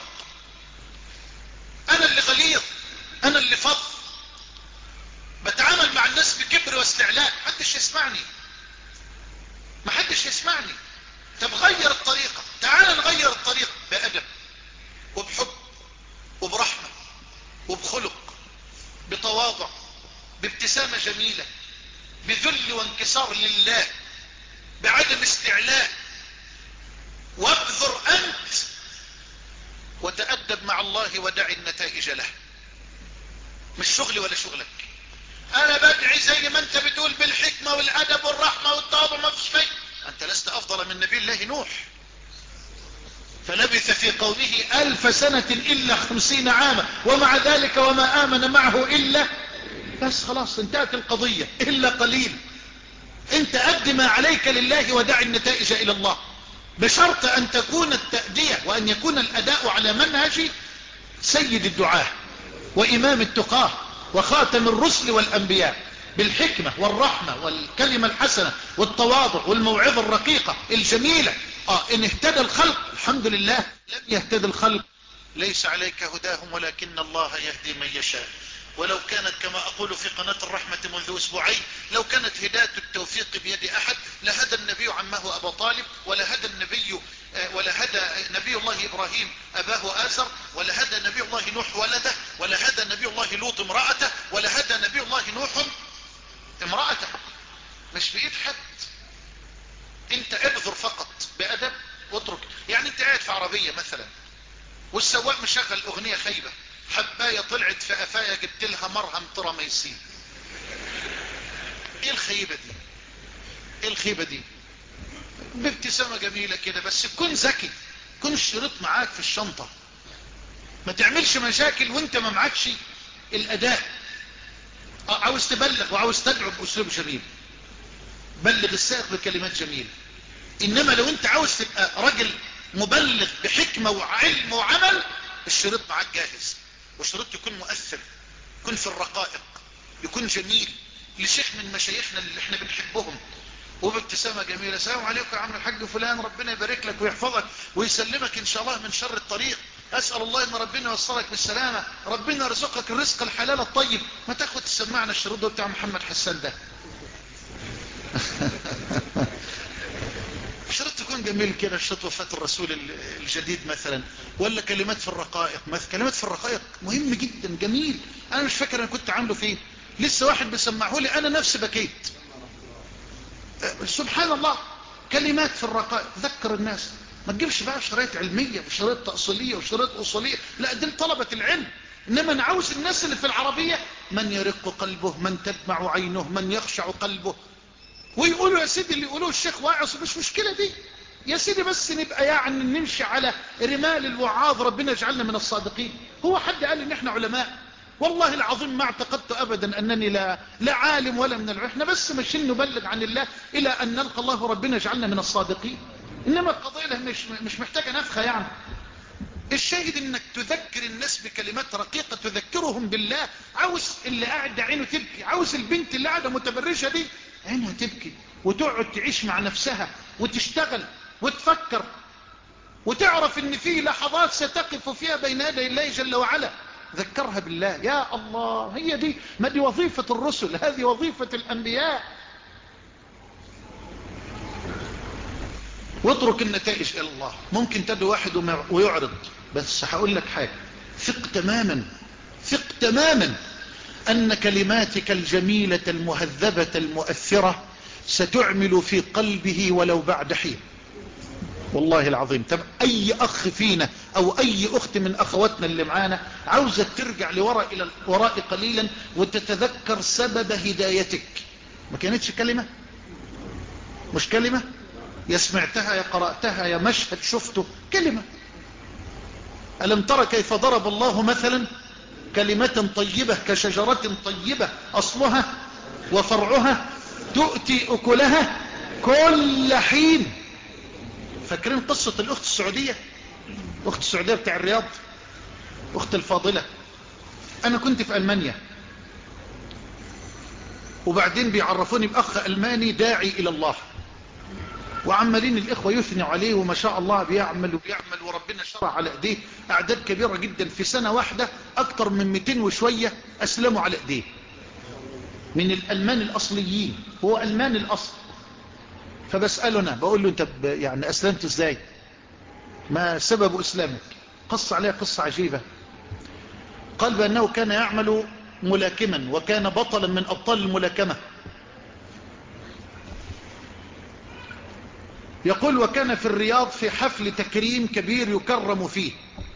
أنا اللي غليظ، أنا اللي فظ، بتعامل مع الناس بكبر واستعلاء. محدش يسمعني، محدش يسمعني. طب غير الطريقة، تعال نغير الطريقة بأدب وبحب وبرحمة وبخلق، بتواضع، بابتسامة جميلة، بذل وانكسار لله، بعدم استعلاء. وابذر أنت وتأدب مع الله ودع النتائج له. مش شغلي ولا شغلك. انا بدعي زي ما انت بتقول بالحكمة والادب والرحمة والتواضع، ما فيش فايدة. انت لست افضل من نبي الله نوح، فلبث في قومه الف سنة الا خمسين عاما ومع ذلك وما امن معه الا. بس خلاص انتهت القضية. الا قليل. انت ادِ ما عليك لله ودع النتائج الى الله، بشرط ان تكون التأدية وان يكون الاداء على منهج سيد الدعاة وامام التقاه وخاتم الرسل والانبياء، بالحكمة والرحمة والكلمة الحسنة والتواضع والموعظة الرقيقة الجميلة. اه ان اهتدى الخلق الحمد لله، لم يهتدي الخلق ليس عليك هداهم ولكن الله يهدي من يشاء. ولو كانت كما اقول في قناة الرحمة منذ اسبوعين، لو كانت هداية التوفيق بيد احد لهدى النبي عمه ابا طالب، ولهدى النبي ولهدى نبي الله ابراهيم اباه آزر، ولهدى نبي الله نوح ولده، ولهدى نبي الله لوط امرأته، ولهدى نبي الله نوح امرأته. مش بإيد حد. انت ابذر فقط بأدب واترك. يعني انت قاعد في عربية مثلا والسواق مشغل اغنية خيبة، حباية طلعت في قفايا جبت لها مرهم ترى ما يصيب. ايه الخيبة دي؟ ايه الخيبة دي؟ بابتسامة جميلة كده، بس كن ذكي، كن الشريط معاك في الشنطة، ما تعملش مشاكل وانت ما معكش الاداء. عاوز تبلغ وعاوز تدعو باسلوب جميل، بلغ السائق بكلمات جميلة. انما لو انت عاوز تبقى راجل مبلغ بحكمة وعلم وعمل، الشريط معاك جاهز، والشريط يكون مؤثر، يكون في الرقائق، يكون جميل لشيخ من مشايخنا اللي احنا بنحبهم، وبابتسامة جميلة: السلام عليكم يا عم الحاج فلان، ربنا يبارك لك ويحفظك ويسلمك ان شاء الله من شر الطريق، اسأل الله ان ربنا يوصلك بالسلامة، ربنا يرزقك الرزق الحلال الطيب. ما تاخد تسمعنا الشريط ده بتاع محمد حسان ده. شرط تكون جميل كده، شرط وفاة الرسول الجديد مثلا، ولا كلمات في الرقائق مثلا. كلمات في الرقائق مهم جدا جميل. انا مش فاكر انا كنت عامله فين، لسه واحد بيسمعه لي انا نفسي بكيت. سبحان الله. كلمات في الرقائق ذكر الناس. ما تجيبش بقى شرايط علمية وشرايط تأصيلية وشرايط أصولية، لا دي طلبة العلم. انما انا عاوز الناس اللي في العربية من يرق قلبه، من تدمع عينه، من يخشع قلبه. ويقولوا يا سيدي اللي يقولوه الشيخ واعظ، مش مشكلة دي يا سيدي، بس نبقى يعني نمشي على رمال الوعاظ، ربنا يجعلنا من الصادقين. هو حد قال ان احنا علماء؟ والله العظيم ما اعتقدت ابدا انني لا, لا عالم ولا من العلم. احنا بس ماشيين نبلغ عن الله الى ان نلقى الله ربنا يجعلنا من الصادقين. انما القضية مش, مش محتاجة نفخة يعني. الشاهد انك تذكر الناس بكلمات رقيقة تذكرهم بالله. عاوز اللي قاعد عينه تبكي، عاوز البنت اللي قاعدة متبرجة دي عينها تبكي وتقعد تعيش مع نفسها وتشتغل وتفكر وتعرف ان في لحظات ستقف فيها بين يدي الله جل وعلا ذكرها بالله. يا الله، هي دي، ما دي وظيفة الرسل، هذه وظيفة الأنبياء. واترك النتائج إلى الله. ممكن تدعو واحد ويعرض، بس هقول لك حاجة، ثق تماما ثق تماما أن كلماتك الجميلة المهذبة المؤثرة ستعمل في قلبه ولو بعد حين. والله العظيم. طب أي أخ فينا أو أي أخت من أخواتنا اللي معانا عاوزة ترجع لوراء إلى الوراء قليلا وتتذكر سبب هدايتك، ما كانتش كلمة؟ مش كلمة؟ يا سمعتها يا قرأتها يا مشهد شفته، كلمة. ألم ترى كيف ضرب الله مثلا كلمة طيبة كشجرة طيبة أصلها وفرعها تؤتي أكلها كل حين. فاكرين قصة الأخت السعودية، أخت السعودية بتاع الرياض، أخت الفاضلة؟ أنا كنت في ألمانيا، وبعدين بيعرفوني بأخ ألماني داعي إلى الله، وعمالين الإخوة يثنوا عليه وما شاء الله بيعمل وبيعمل وربنا شرع على إيديه أعداد كبيرة جدا. في سنة واحدة أكتر من مئتين وشوية أسلموا على إيديه من الألمان الأصليين، هو ألمان الأصل. فبسأله أنا، بقول له أنت يعني أسلمت إزاي؟ ما سبب إسلامك؟ قص عليه قصة عجيبة. قال بأنه كان يعمل ملاكما وكان بطلا من أبطال الملاكمة. يقول وكان في الرياض في حفل تكريم كبير يكرم فيه،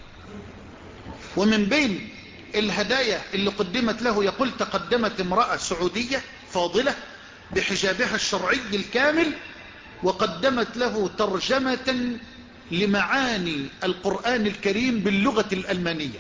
ومن بين الهدايا اللي قدمت له يقول تقدمت امرأة سعودية فاضلة بحجابها الشرعي الكامل وقدمت له ترجمة لمعاني القرآن الكريم باللغة الألمانية.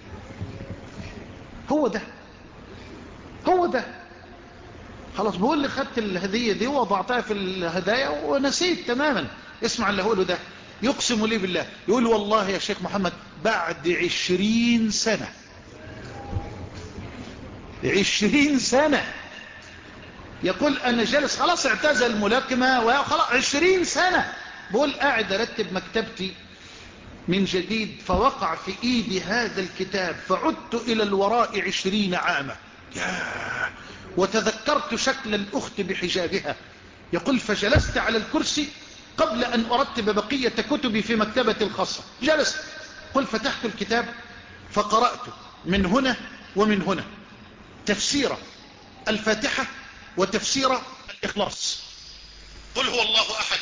هو ده هو ده خلاص. بقول لي خدت الهدية دي ووضعتها في الهدايا ونسيت تماما. اسمع اللي هقوله ده، يقسم لي بالله، يقول والله يا شيخ محمد بعد عشرين سنة عشرين سنة يقول أنا جالس خلاص اعتزل الملاكمة وخلاص عشرين سنة، بقول قاعد أرتب مكتبتي من جديد فوقع في إيدي هذا الكتاب فعدت إلى الوراء عشرين عاما. وتذكرت شكل الأخت بحجابها. يقول فجلست على الكرسي قبل أن أرتب بقية كتبي في مكتبتي الخاصة، جلست قل فتحت الكتاب فقرأت من هنا ومن هنا تفسير الفاتحة وتفسير الإخلاص، قل هو الله أحد،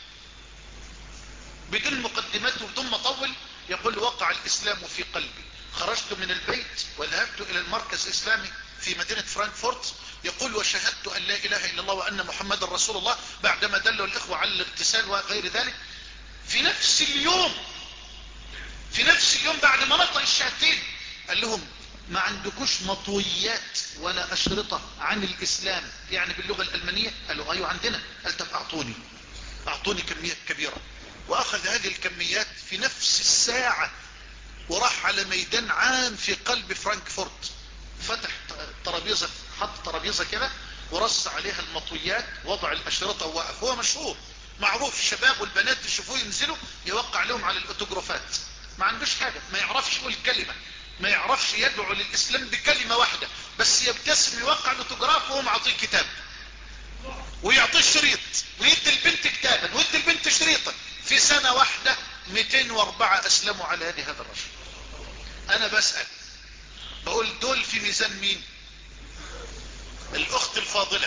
بدون مقدمات وبدون مطول. يقول وقع الإسلام في قلبي، خرجت من البيت وذهبت إلى المركز الإسلامي في مدينة فرانكفورت. يقول وشهدت أن لا إله إلا الله وأن محمد رسول الله بعدما دلوا الإخوة على الاغتسال وغير ذلك. في نفس اليوم في نفس اليوم بعد ما نطق الشهادتين قال لهم ما عندكوش مطويات ولا أشرطة عن الإسلام يعني باللغة الألمانية؟ قالوا أيوة عندنا. قال طب أعطوني أعطوني كميات كبيرة، وأخذ هذه الكميات في نفس الساعة وراح على ميدان عام في قلب فرانكفورت، فتح ترابيزة، حط ترابيزة كده ورص عليها المطويات، وضع الأشرطة ووقف. هو مشهور معروف، الشباب والبنات تشوفوه ينزلوا يوقع لهم على الأوتوغرافات. ما عندوش حاجة، ما يعرفش يقول كلمة، ما يعرفش يدعو للإسلام بكلمة واحدة، بس يبتسم يوقع الأوتوغراف وهو معطيه كتاب ويعطيه الشريط ويدي البنت كتابا ويدي البنت شريطا. في سنة واحدة مئتين وأربعة أسلموا على يد هذا الرجل. أنا بسأل بقول دول في ميزان مين؟ الأخت الفاضلة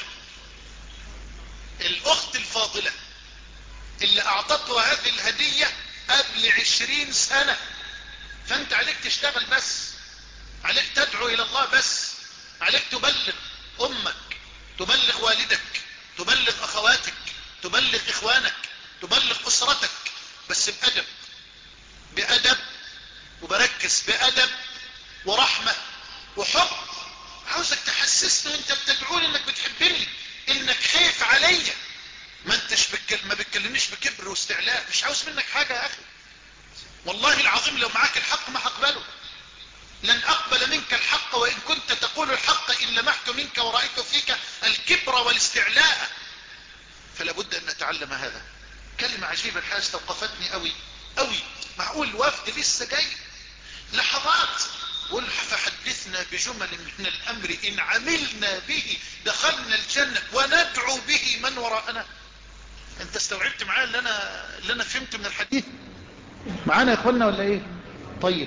الأخت الفاضلة اللي أعطته هذه الهدية قبل عشرين سنة. فأنت عليك تشتغل بس، عليك تدعو إلى الله بس، عليك تبلغ أمك، تبلغ والدك، تبلغ أخواتك، تبلغ إخوانك، تبلغ أسرتك، بس بأدب بأدب وبركز بأدب ورحمة وحب. عاوزك تحسسني وانت بتدعوني انك بتحبني، انك خايف عليا. ما انتش بتكلم ما بتكلمنيش بكبر واستعلاء، مش عاوز منك حاجة يا اخي. والله العظيم لو معاك الحق ما هقبله، لن اقبل منك الحق وان كنت تقول الحق ان لمحت منك ورأيت فيك الكبر والاستعلاء. فلا بد ان نتعلم هذا. كلمة عجيبة الحاجة استوقفتني قوي قوي. معقول الوفد لسه جاي؟ لحظات قل فحدثنا بجمل من الأمر إن عملنا به دخلنا الجنة وندعو به من وراءنا. انت استوعبت معايا اللي انا اللي انا فهمت من الحديث معانا يا اخوانا ولا ايه؟ طيب.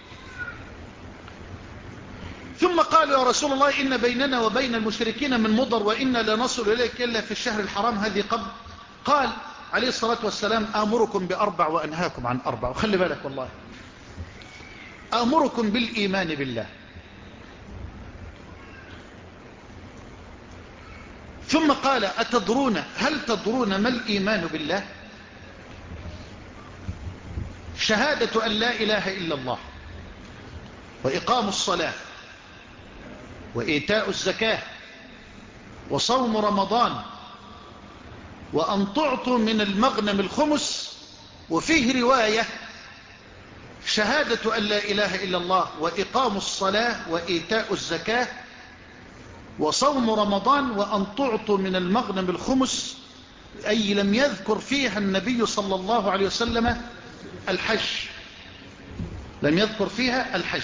ثم قالوا يا رسول الله إن بيننا وبين المشركين من مضر وإنا لا نصل إليك إلا في الشهر الحرام هذه قبل. قال عليه الصلاة والسلام آمركم بأربع وأنهاكم عن أربع. وخلي بالك والله، آمركم بالإيمان بالله، ثم قال أتدرون هل تدرون ما الإيمان بالله؟ شهادة أن لا إله إلا الله، وإقام الصلاة، وإيتاء الزكاة، وصوم رمضان، وأن تعطوا من المغنم الخمس. وفيه رواية شهادة أن لا إله إلا الله وإقام الصلاة وإيتاء الزكاة وصوم رمضان وأن تعطوا من المغنم الخمس، أي لم يذكر فيها النبي صلى الله عليه وسلم الحج، لم يذكر فيها الحج.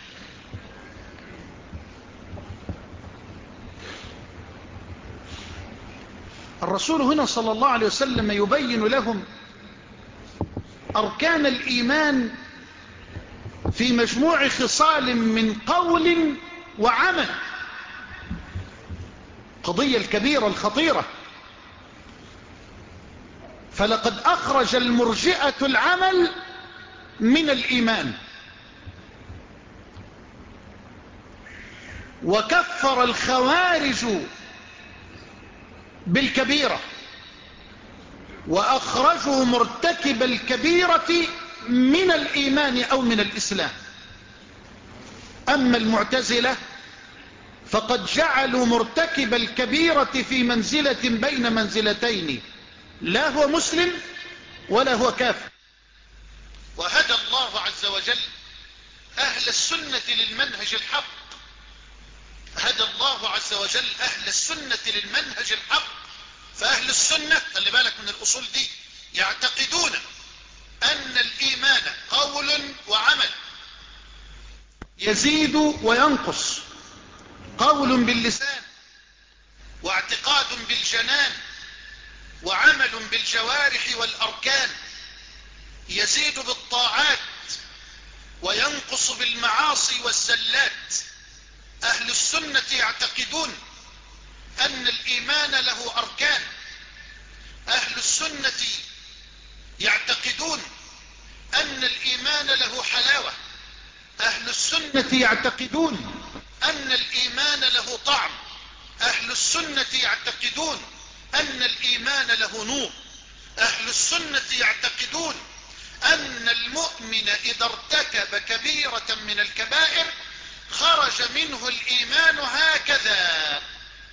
الرسول هنا صلى الله عليه وسلم يبين لهم أركان الإيمان في مجموع خصال من قول وعمل، قضية الكبيرة الخطيرة. فلقد أخرج المرجئة العمل من الإيمان، وكفر الخوارج بالكبيرة، وأخرجوا مرتكب الكبيرة من الإيمان أو من الإسلام. أما المعتزلة فقد جعلوا مرتكب الكبيرة في منزلة بين منزلتين، لا هو مسلم ولا هو كافر. وهدى الله عز وجل أهل السنة للمنهج الحق، هدى الله عز وجل أهل السنة للمنهج الحق. فأهل السنة خلي بالك من الأصول دي، يعتقدون أن الإيمان قول وعمل، يزيد وينقص، قول باللسان، واعتقاد بالجنان، وعمل بالجوارح والأركان، يزيد بالطاعات وينقص بالمعاصي والزلات. أهل السنة يعتقدون أن الإيمان له أركان. أهل السنة يعتقدون أن الإيمان له حلاوة. أهل السنة يعتقدون أن الإيمان له طعم. أهل السنة يعتقدون أن الإيمان له نور. أهل السنة يعتقدون أن المؤمن إذا ارتكب كبيرة من الكبائر خرج منه الإيمان هكذا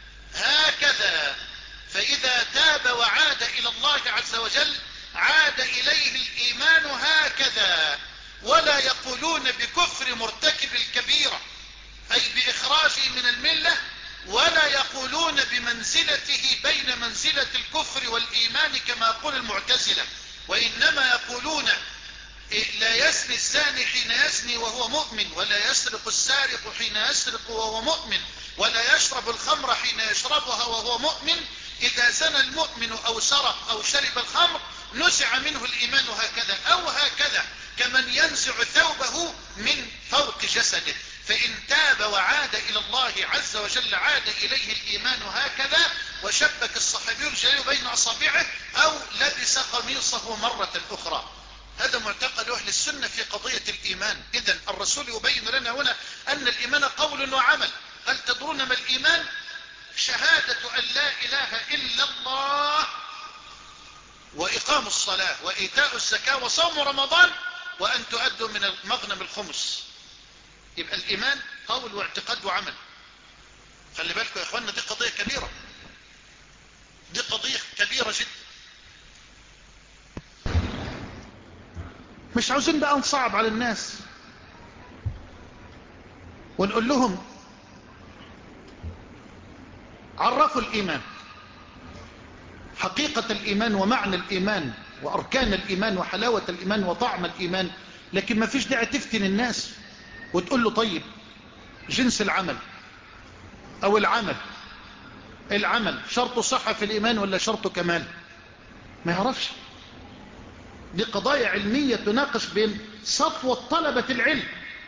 هكذا، فإذا تاب وعاد إلى الله عز وجل عاد إليه الإيمان هكذا. ولا يقولون بكفر مرتكب الكبيرة أي بإخراجه من الملة، ولا يقولون بمنزلته بين منزلة الكفر والإيمان كما يقول المعتزلة، وإنما يقولون لا يزني الزاني حين يزني وهو مؤمن، ولا يسرق السارق حين يسرق وهو مؤمن، ولا يشرب الخمر حين يشربها وهو مؤمن. إذا زنى المؤمن أو سرق أو شرب الخمر نزع منه الإيمان هكذا أو هكذا، كمن ينزع ثوبه من فوق جسده. فإن تاب وعاد إلى الله عز وجل عاد إليه الإيمان هكذا. وشبك الصحابي الجليل بين أصابعه أو لبس قميصه مرة أخرى. هذا معتقد أهل السنة في قضية الإيمان. إذن الرسول يبين لنا هنا أن الإيمان قول وعمل. هل تدرون ما الإيمان؟ شهادة أن لا إله إلا الله، وإقام الصلاة، وإيتاء الزكاة، وصوم رمضان، وأن تؤدوا من المغنم الخمس. يبقى الإيمان قول واعتقاد وعمل. خلي بالكم يا إخواننا، دي قضية كبيرة، دي قضية كبيرة جدا. مش عاوزين بقى نصعب على الناس ونقول لهم عرفوا الإيمان، حقيقة الإيمان ومعنى الإيمان وأركان الإيمان وحلاوة الإيمان وطعم الإيمان، لكن ما فيش داعي تفتن الناس. وتقول له طيب جنس العمل او العمل العمل شرط صحة في الإيمان ولا شرط كمال؟ ما يعرفش. دي قضايا علمية تناقش بين صفوة طلبة العلم.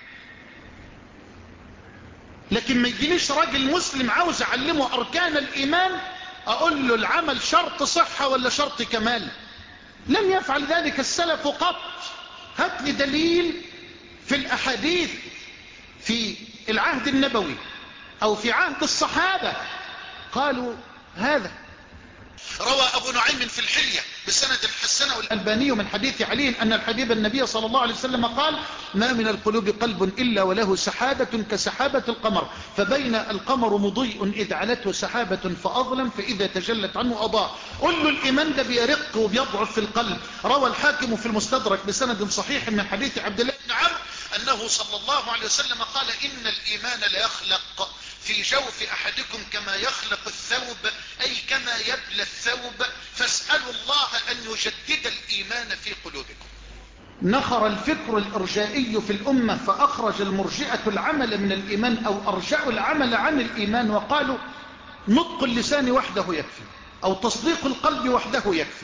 لكن ما يجينيش راجل مسلم عاوز أعلمه أركان الإيمان أقول له العمل شرط صحة ولا شرط كمال. لم يفعل ذلك السلف قط. هات لي دليل في الأحاديث في العهد النبوي أو في عهد الصحابة قالوا هذا. روى أبو نعيم في الحلية بسند حسنه الألباني من حديث علي أن الحبيب النبي صلى الله عليه وسلم قال ما من القلوب قلب إلا وله سحابة كسحابة القمر فبين القمر مضيء إذ علته سحابة فأظلم فإذا تجلت عنه أضاء. قل له الإيمان ده بيرق وبيضعف في القلب. روى الحاكم في المستدرك بسند صحيح من حديث عبد الله بن عمرو أنه صلى الله عليه وسلم قال إن الإيمان لا يخلق في جوف أحدكم كما يخلق الثوب أي كما يبلى الثوب فاسألوا الله أن يجدد الإيمان في قلوبكم. نخر الفكر الإرجائي في الأمة فأخرج المرجئة العمل من الإيمان أو أرجعوا العمل عن الإيمان وقالوا نطق اللسان وحده يكفي أو تصديق القلب وحده يكفي.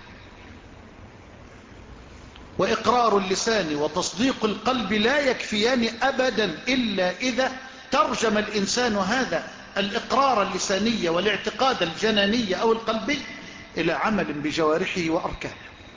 وإقرار اللسان وتصديق القلب لا يكفيان أبدا إلا إذا ترجم الإنسان هذا الإقرار اللساني والاعتقاد الجناني أو القلبي إلى عمل بجوارحه وأركانه.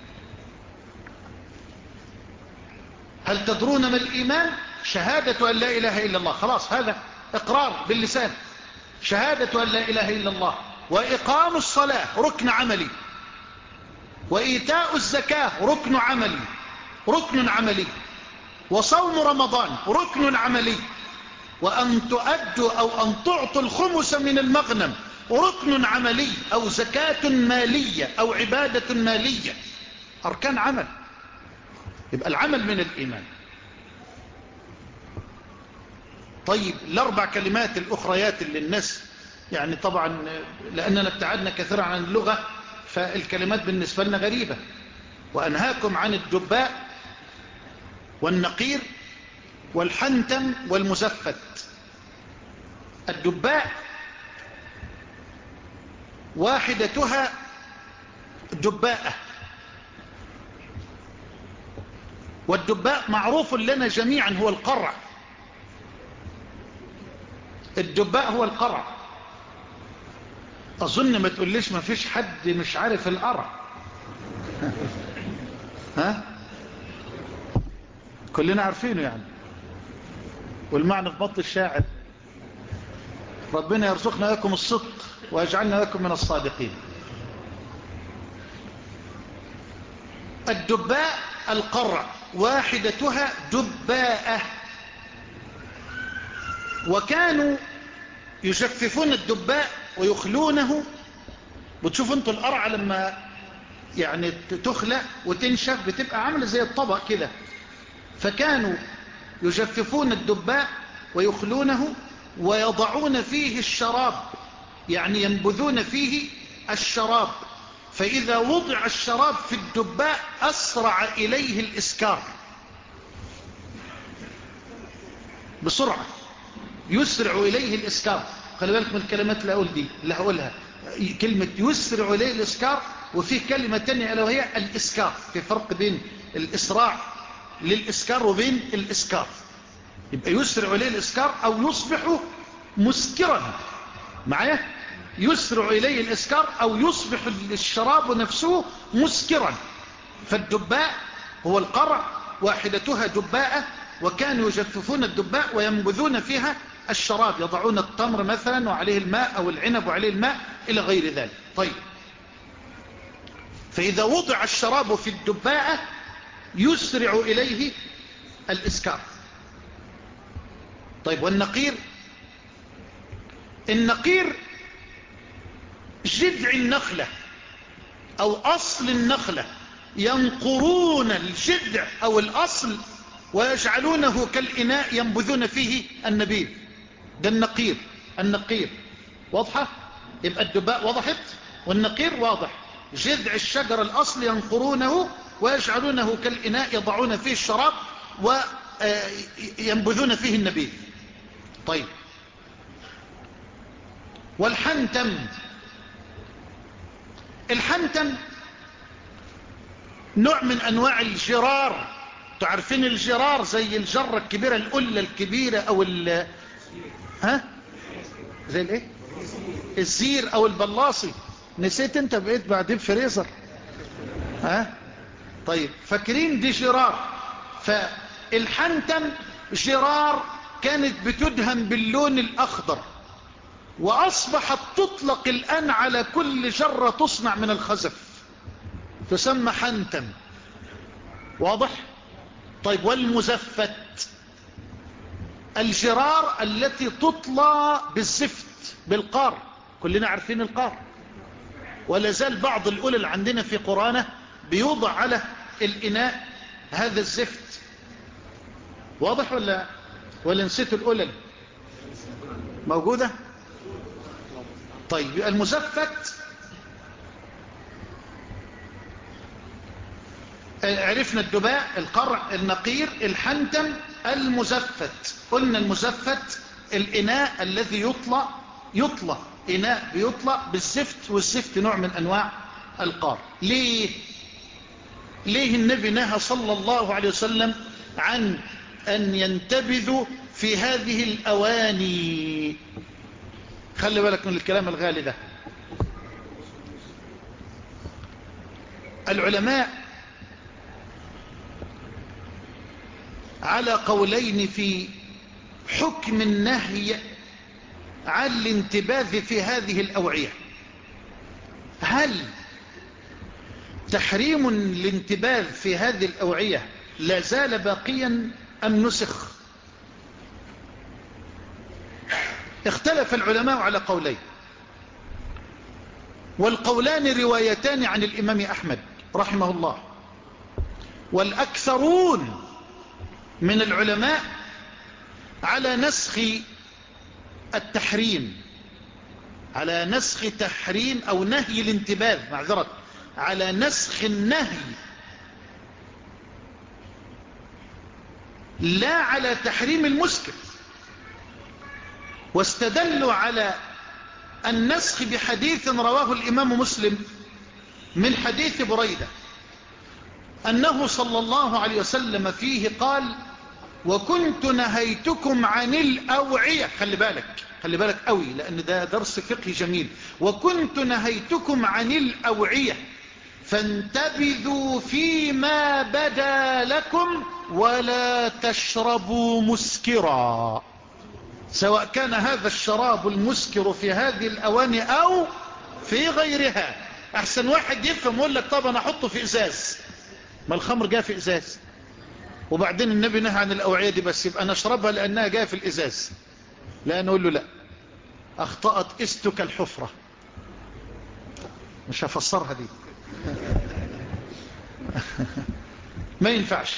هل تدرون ما الإيمان؟ شهادة أن لا إله إلا الله. خلاص هذا إقرار باللسان. شهادة أن لا إله إلا الله. وإقام الصلاة ركن عملي. وإيتاء الزكاة ركن عملي ركن عملي. وصوم رمضان ركن عملي. وأن تؤدوا أو أن تعطوا الخمس من المغنم ركن عملي أو زكاة مالية أو عبادة مالية. أركان عمل. يبقى العمل من الإيمان. طيب الأربع كلمات الأخريات اللي الناس يعني طبعا لأننا ابتعدنا كثيرا عن اللغة فالكلمات بالنسبة لنا غريبة. وأنهاكم عن الدباء والنقير والحنتم والمزفت. الدباء واحدتها دباءة. والدباء معروف لنا جميعا هو القرع. الدباء هو القرع. أظن ما تقوليش ما فيش حد مش عارف القرع. ها كلنا عارفينه يعني. والمعنى في بطن الشاعر ربنا يرزقنا لكم الصدق ويجعلنا لكم من الصادقين. الدباء القرع واحدتها دباءة. وكانوا يجففون الدباء ويخلونه. بتشوفوا انتوا القرع لما يعني تخلق وتنشف بتبقى عامله زي الطبق كده. فكانوا يجففون الدباء ويخلونه ويضعون فيه الشراب يعني ينبذون فيه الشراب. فإذا وضع الشراب في الدباء أسرع إليه الإسكار بسرعة. يسرع إليه الإسكار. خلي بالك من الكلمات اللي أقول دي اللي هقولها. كلمة يسرع إليه الإسكار وفيه كلمة تانية ألا وهي الإسكار. في فرق بين الإسراع للإسكار وبين الإسكار. يبقى يسرع إليه الإسكار أو يصبح مسكرا. معايا يسرع إليه الإسكار أو يصبح الشراب نفسه مسكرا. فالدباء هو القرع واحدتها دباءة. وكانوا يجففون الدباء وينبذون فيها الشراب. يضعون التمر مثلا وعليه الماء أو العنب وعليه الماء إلى غير ذلك. طيب فإذا وضع الشراب في الدباءة يسرع إليه الإسكار. طيب والنقير؟ النقير جذع النخلة أو أصل النخلة. ينقرون الجذع أو الأصل ويجعلونه كالإناء ينبذون فيه النبيذ. ده النقير. النقير واضحة؟ يبقى الدباء وضحت والنقير واضح. جذع الشجر الأصل ينقرونه ويجعلونه كالإناء يضعون فيه الشراب ينبذون فيه النبيذ. طيب، والحنتم، الحنتم نوع من انواع الجرار. تعرفين الجرار زي الجرة الكبيرة، القلة الكبيرة او ال ها زي الايه الزير او البلاصي. نسيت انت، بقيت بعدين فريزر. ها طيب، فاكرين دي جرار. فالحنتم جرار كانت بتدهن باللون الاخضر، واصبحت تطلق الان على كل جرة تصنع من الخزف تسمى حنتم. واضح؟ طيب، والمزفت الجرار التي تطلى بالزفت بالقار. كلنا عارفين القار، ولا زال بعض الأولى عندنا في قرآنه بيوضع على الإناء هذا الزفت. واضح ولا ولا نسيت الأولى موجودة؟ طيب، المزفت عرفنا الدباء، القرع، النقير، الحنتم، المزفت. قلنا المزفت الإناء الذي يطلى يطلى إناء بيطلى بالزفت، والزفت نوع من أنواع القار. ليه ليه النبي نهى صلى الله عليه وسلم عن أن ينتبذوا في هذه الأواني؟ خلي بالك من الكلام الغالي ده. العلماء على قولين في حكم النهي عن الانتباذ في هذه الأوعية. هل تحريم الانتباذ في هذه الأوعية لا زال باقيا أم نسخ؟ اختلف العلماء على قولين، والقولان روايتان عن الإمام أحمد رحمه الله. والأكثرون من العلماء على نسخ التحريم، على نسخ تحريم أو نهي الانتباذ، معذرة، على نسخ النهي، لا على تحريم المسكر. واستدلوا على النسخ بحديث رواه الإمام مسلم من حديث بريدة أنه صلى الله عليه وسلم فيه قال: وكنت نهيتكم عن الأوعية. خلي بالك خلي بالك قوي، لأن ده درس فقهي جميل. وكنت نهيتكم عن الأوعية فانتبذوا فيما بدا لكم ولا تشربوا مسكرا، سواء كان هذا الشراب المسكر في هذه الأواني أو في غيرها. أحسن واحد يفهم يقول لك طب أنا أحطه في إزاز، ما الخمر جاء في إزاز، وبعدين النبي نهى عن الأوعية دي بس، يبقى نشربها لأنها جاء في الإزاز. لا، نقول له لا، أخطأت استك الحفرة. مش هفسرها دي ما ينفعش.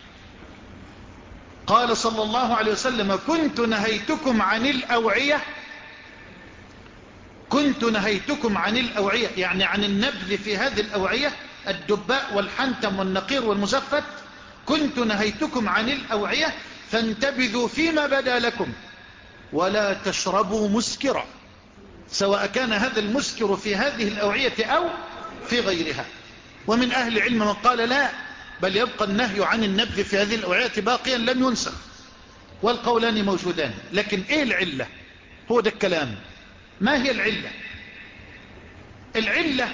قال صلى الله عليه وسلم: كنت نهيتكم عن الأوعية، كنت نهيتكم عن الأوعية يعني عن النبذ في هذه الأوعية، الدباء والحنتم والنقير والمزفت. كنت نهيتكم عن الأوعية فانتبذوا فيما بدا لكم ولا تشربوا مسكرا، سواء كان هذا المسكر في هذه الأوعية أو في غيرها. ومن أهل العلم من قال لا، بل يبقى النهي عن النبذ في هذه الأوعية باقيا لم ينسخ. والقولان موجودان، لكن إيه العلة؟ هو ده الكلام. ما هي العلة؟ العلة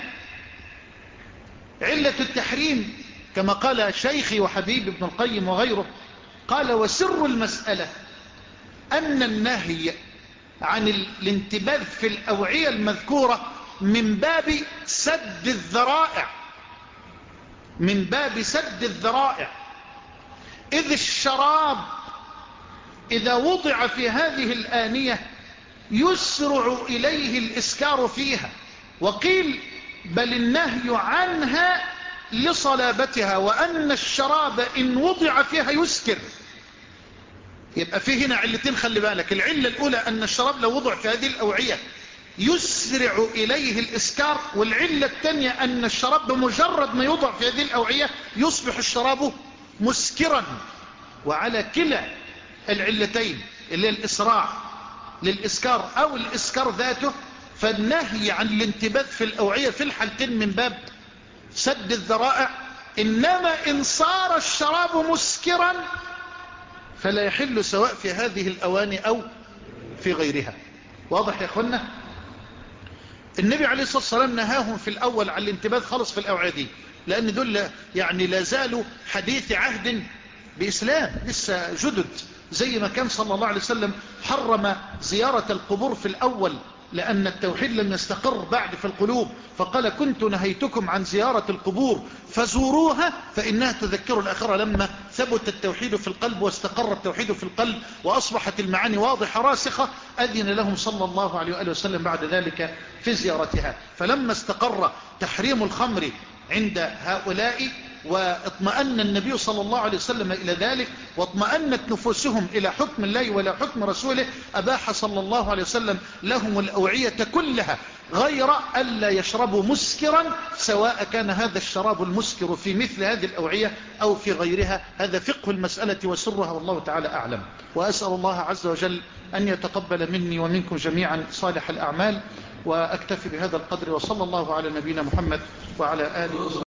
علة التحريم كما قال شيخي وحبيب ابن القيم وغيره، قال: وسر المسألة أن النهي عن الانتباذ في الأوعية المذكورة من باب سد الذرائع، من باب سد الذرائع، إذ الشراب إذا وضع في هذه الآنية يسرع إليه الإسكار فيها. وقيل بل النهي عنها لصلابتها، وأن الشراب إن وضع فيها يسكر. يبقى فيه هنا علتين، خلي بالك. العلة الأولى أن الشراب لو وضع في هذه الأوعية يسرع إليه الإسكار، والعلة الثانية أن الشراب بمجرد ما يوضع في هذه الأوعية يصبح الشراب مسكرا. وعلى كلا العلتين اللي الإسراع للإسكار أو الإسكار ذاته، فالنهي عن الانتباه في الأوعية في الحالتين من باب سد الذرائع. إنما إن صار الشراب مسكرا فلا يحل سواء في هذه الأواني أو في غيرها. واضح يا أخوانا؟ النبي عليه الصلاة والسلام نهاهم في الأول عن الانتباه خالص في الأوعية دي، لأن دول يعني لا زالوا حديث عهد بإسلام، لسه جدد، زي ما كان صلى الله عليه وسلم حرم زيارة القبور في الأول لأن التوحيد لم يستقر بعد في القلوب، فقال كنت نهيتكم عن زيارة القبور فزوروها فإنها تذكر الآخرة. لما ثبت التوحيد في القلب واستقر التوحيد في القلب وأصبحت المعاني واضحة راسخة، أذن لهم صلى الله عليه وآله وسلم بعد ذلك في زيارتها. فلما استقر تحريم الخمر عند هؤلاء واطمأن النبي صلى الله عليه وسلم إلى ذلك واطمأنت نفوسهم إلى حكم الله ولا حكم رسوله، أباح صلى الله عليه وسلم لهم الأوعية كلها غير ألا يشربوا مسكرا، سواء كان هذا الشراب المسكر في مثل هذه الأوعية أو في غيرها. هذا فقه المسألة وسرها، والله تعالى أعلم. وأسأل الله عز وجل أن يتقبل مني ومنكم جميعا صالح الأعمال، وأكتفي بهذا القدر، وصلى الله على نبينا محمد وعلى آله وصحبه.